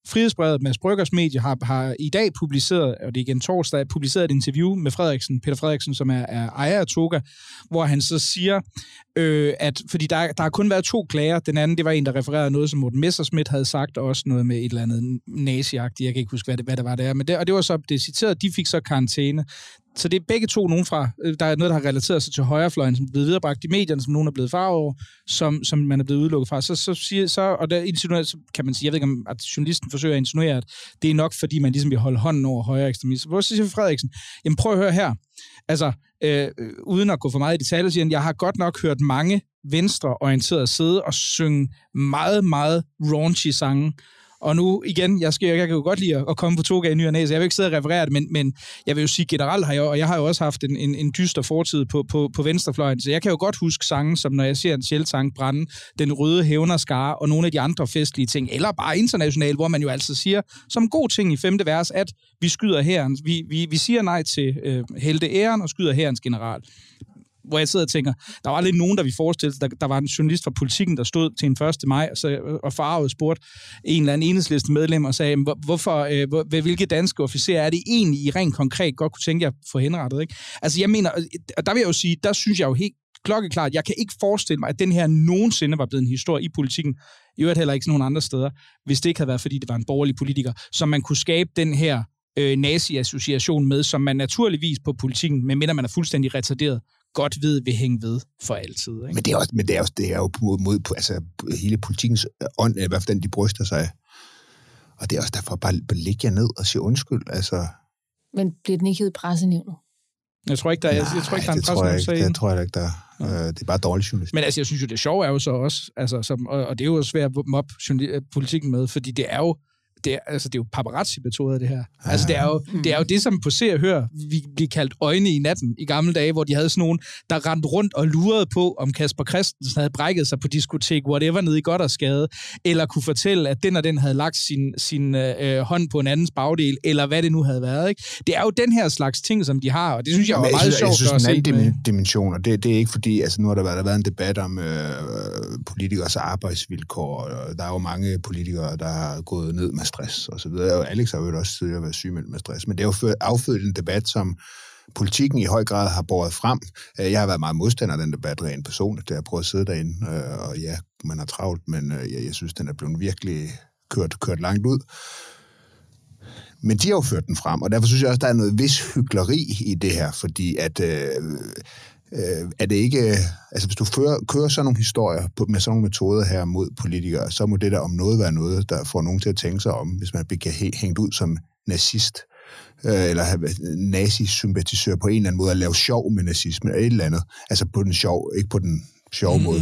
B: Frihedsbrevet, Mads Bryggers medie, har, har i dag publiceret, og det er igen torsdag, publiceret et interview med Frederiksen, Peter Frederiksen, som er, er ejer af Toga, hvor han så siger, øh, at, fordi der, der har kun været to klager, den anden, det var en, der refererede noget, som Morten Messerschmidt havde sagt, og også noget med et eller andet nazi-agtigt, jeg kan ikke huske, hvad det, hvad det var der, men det, og det var så, det citeret, de fik så karantæne. Så det er begge to nogen fra, der er noget, der har relateret sig til højrefløjen, som er blevet viderebragt i medierne, som nogen er blevet farvet over, som, som man er blevet udelukket fra. Så, så siger, så, og der insinuerer, så kan man sige, jeg ved ikke om, at journalisten forsøger at insinuere, at det er nok, fordi man ligesom vil holde hånden over højre ekstremister. Hvor så siger Frederiksen, jamen prøv at høre her, altså, øh, uden at gå for meget i detaljer, siger han, jeg har godt nok hørt mange venstreorienterede sidde og synge meget, meget raunchy sange. Og nu igen, jeg, skal, jeg kan jo godt lide at komme på Toga i ny og næ, så jeg vil ikke sidde og referere det, men, men jeg vil jo sige generelt, har jeg, og jeg har jo også haft en, en, en dyster fortid på, på, på venstrefløjen, så jeg kan jo godt huske sange, som når jeg ser en sjælsang brænde, Den røde hævnerskare og nogle af de andre festlige ting, eller bare internationalt, hvor man jo altså siger, som god ting i femte vers, at vi skyder herrens, vi, vi, vi siger nej til øh, helte æren og skyder herrens general. Hvor jeg sidder og tænker, der var lidt nogen, der vi forestillede, der, der var en journalist fra Politikken, der stod til en første maj, og, så, og farvet spurgte en eller anden Enhedsliste medlem og sagde, hvor, hvorfor, øh, hvor, hvilke danske officerer er det egentlig, I rent konkret godt kunne tænke jer at få henrettet, ikke? Altså jeg mener, og der vil jeg jo sige, der synes jeg jo helt klokkeklart, jeg kan ikke forestille mig, at den her nogensinde var blevet en historie i Politikken, i øvrigt heller ikke nogen andre steder, hvis det ikke havde været, fordi det var en borgerlig politiker, som man kunne skabe den her øh, nazi-association med, som man naturligvis på Politikken, medmindre man er fuldstændig retarderet, godt ved vil hænge ved for altid. Ikke?
D: Men det er også, men det er også, det er jo mod, mod altså hele Politikens ånd, i hvert fald den, de bryster sig. Og det er også derfor bare lægge jer ned og sige undskyld. Altså.
E: Men bliver den ikke heddet pressenævnet?
B: Jeg tror ikke, der er, jeg, jeg tror ikke, der er en
D: pressenævn. Det tror jeg ikke, der er. Det er bare dårlig journalistik.
B: Men altså, jeg synes jo, det sjove er jo så også, altså, som, og, og det er jo svært at mobbe Politikken med, fordi det er jo Det er, altså, det er jo paparazzi-metoder, det her. Ja. Altså, det er, jo, det er jo det, som på Se og Hør vi bliver kaldt øjne i natten i gamle dage, hvor de havde sådan nogen, der rendte rundt og lurede på, om Kasper Christensen havde brækket sig på diskotek, whatever, nede i Goddersgade, eller kunne fortælle, at den og den havde lagt sin, sin øh, hånd på en andens bagdel, eller hvad det nu havde været. Ikke? Det er jo den her slags ting, som de har, og det synes jeg var meget sjovt.
D: Jeg synes,
B: jeg synes
D: en anden dimension, og det, det er ikke fordi, altså nu har der været, der været en debat om øh, politikers arbejdsvilkår, og der er jo mange politikere, der har gået ned med stress og så videre. Og Alex har jo også tidligere været sygemeldt med stress, men det er jo affødt en debat, som Politikken i høj grad har båret frem. Jeg har været meget modstander af den debat rent personligt, da jeg prøvede at sidde derinde, og ja, man har travlt, men jeg, jeg synes, den er blevet virkelig kørt, kørt langt ud. Men de har jo ført den frem, og derfor synes jeg også, der er noget vis hykleri i det her, fordi at øh, øh, er det ikke, altså hvis du fører, kører sådan nogle historier på, med sådan nogle metoder her mod politikere, så må det der om noget være noget, der får nogen til at tænke sig om, hvis man bliver hængt ud som nazist, øh, eller nazi-sympatisør på en eller anden måde, at lave sjov med nazisme, eller et eller andet. Altså på den sjov, ikke på den sjove mm. måde.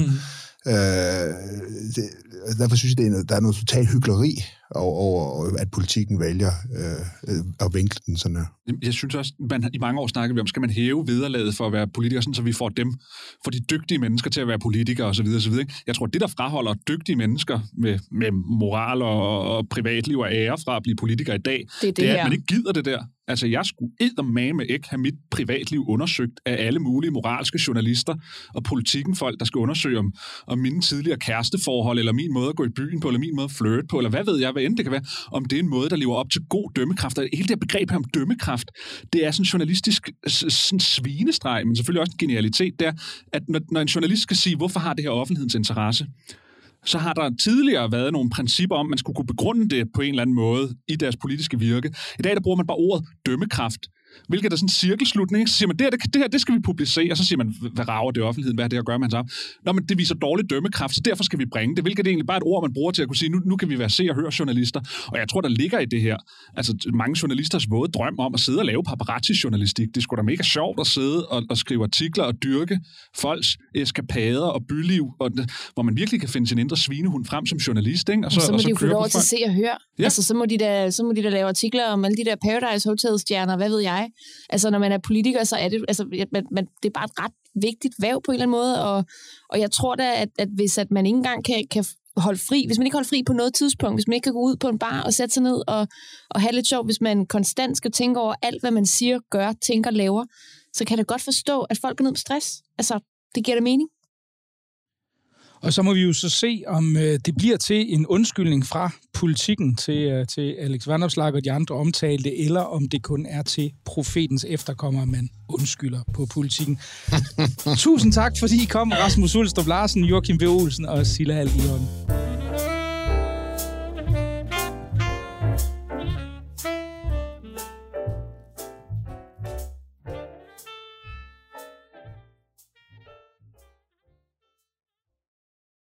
D: Øh, det, derfor synes jeg, det er noget, der er noget totalt hykleri over, over, at Politikken vælger øh, at vinkle den sådan her.
C: Jeg synes også, man i mange år snakker vi om, skal man hæve vederlaget for at være politiker, sådan, så vi får dem, for de dygtige mennesker til at være politikere osv. osv. Jeg tror, det der fraholder dygtige mennesker med, med moral og, og privatliv og ære fra at blive politikere i dag, det er, det det er at man ikke gider det der. Altså, jeg skulle eddermame ikke have mit privatliv undersøgt af alle mulige moralske journalister og Politikken-folk, der skal undersøge om, om mine tidligere kæresteforhold, eller min måde at gå i byen på, eller min måde at flirte på, eller hvad ved jeg, hvad end det kan være, om det er en måde, der lever op til god dømmekraft. Og hele det her begreb her om dømmekraft, det er sådan en journalistisk sådan svinestreg, men selvfølgelig også en genialitet, der, at når, når en journalist skal sige, hvorfor har det her offentlighedens interesse, så har der tidligere været nogle principper om, at man skulle kunne begrunde det på en eller anden måde i deres politiske virke. I dag der bruger man bare ordet dømmekraft, hvilket er sådan en cirkelslutning. Så siger man, det her, det her, det skal vi publicere, og så siger man, hvad rager det offentligheden, hvad er det at gøre med hans arm? Nå, men det viser dårlig dømmekraft, så derfor skal vi bringe det, hvilket er egentlig bare et ord, man bruger til at kunne sige, nu, nu kan vi være se og høre journalister. Og jeg tror, der ligger i det her, altså mange journalisters våde drøm om at sidde og lave paparazzi-journalistik. Det er sgu da mega sjovt at sidde og, og skrive artikler og dyrke folks eskapader og byliv, og, hvor man virkelig kan finde sin indre svinehund frem som journalist, ikke? Og så,
E: så må
C: og så
E: de jo få lov til
C: folk.
E: at se og høre. Ja. Altså, så må, de da, så må de da lave artikler om alle de der Paradise Hotel-stjerner, hvad ved jeg. Altså, når man er politiker, så er det, altså, man, man, det er bare et ret vigtigt væv på en eller anden måde, og, og jeg tror da, at, at hvis at man ikke engang kan, kan holde fri, hvis man ikke holder fri på noget tidspunkt, hvis man ikke kan gå ud på en bar og sætte sig ned og, og have lidt sjov, hvis man konstant skal tænke over alt, hvad man siger, gør, tænker, laver, så kan jeg da godt forstå, at folk går ned med stress. Altså, det giver da mening.
B: Og så må vi jo så se, om øh, det bliver til en undskyldning fra Politikken til, øh, til Alex Vanopslagh og de andre omtalte, eller om det kun er til profetens efterkommere, man undskylder på Politikken. Tusind tak, fordi I kom, Rasmus Ulstrup Larsen, Joachim B. Olsen og Silla Hald Ion.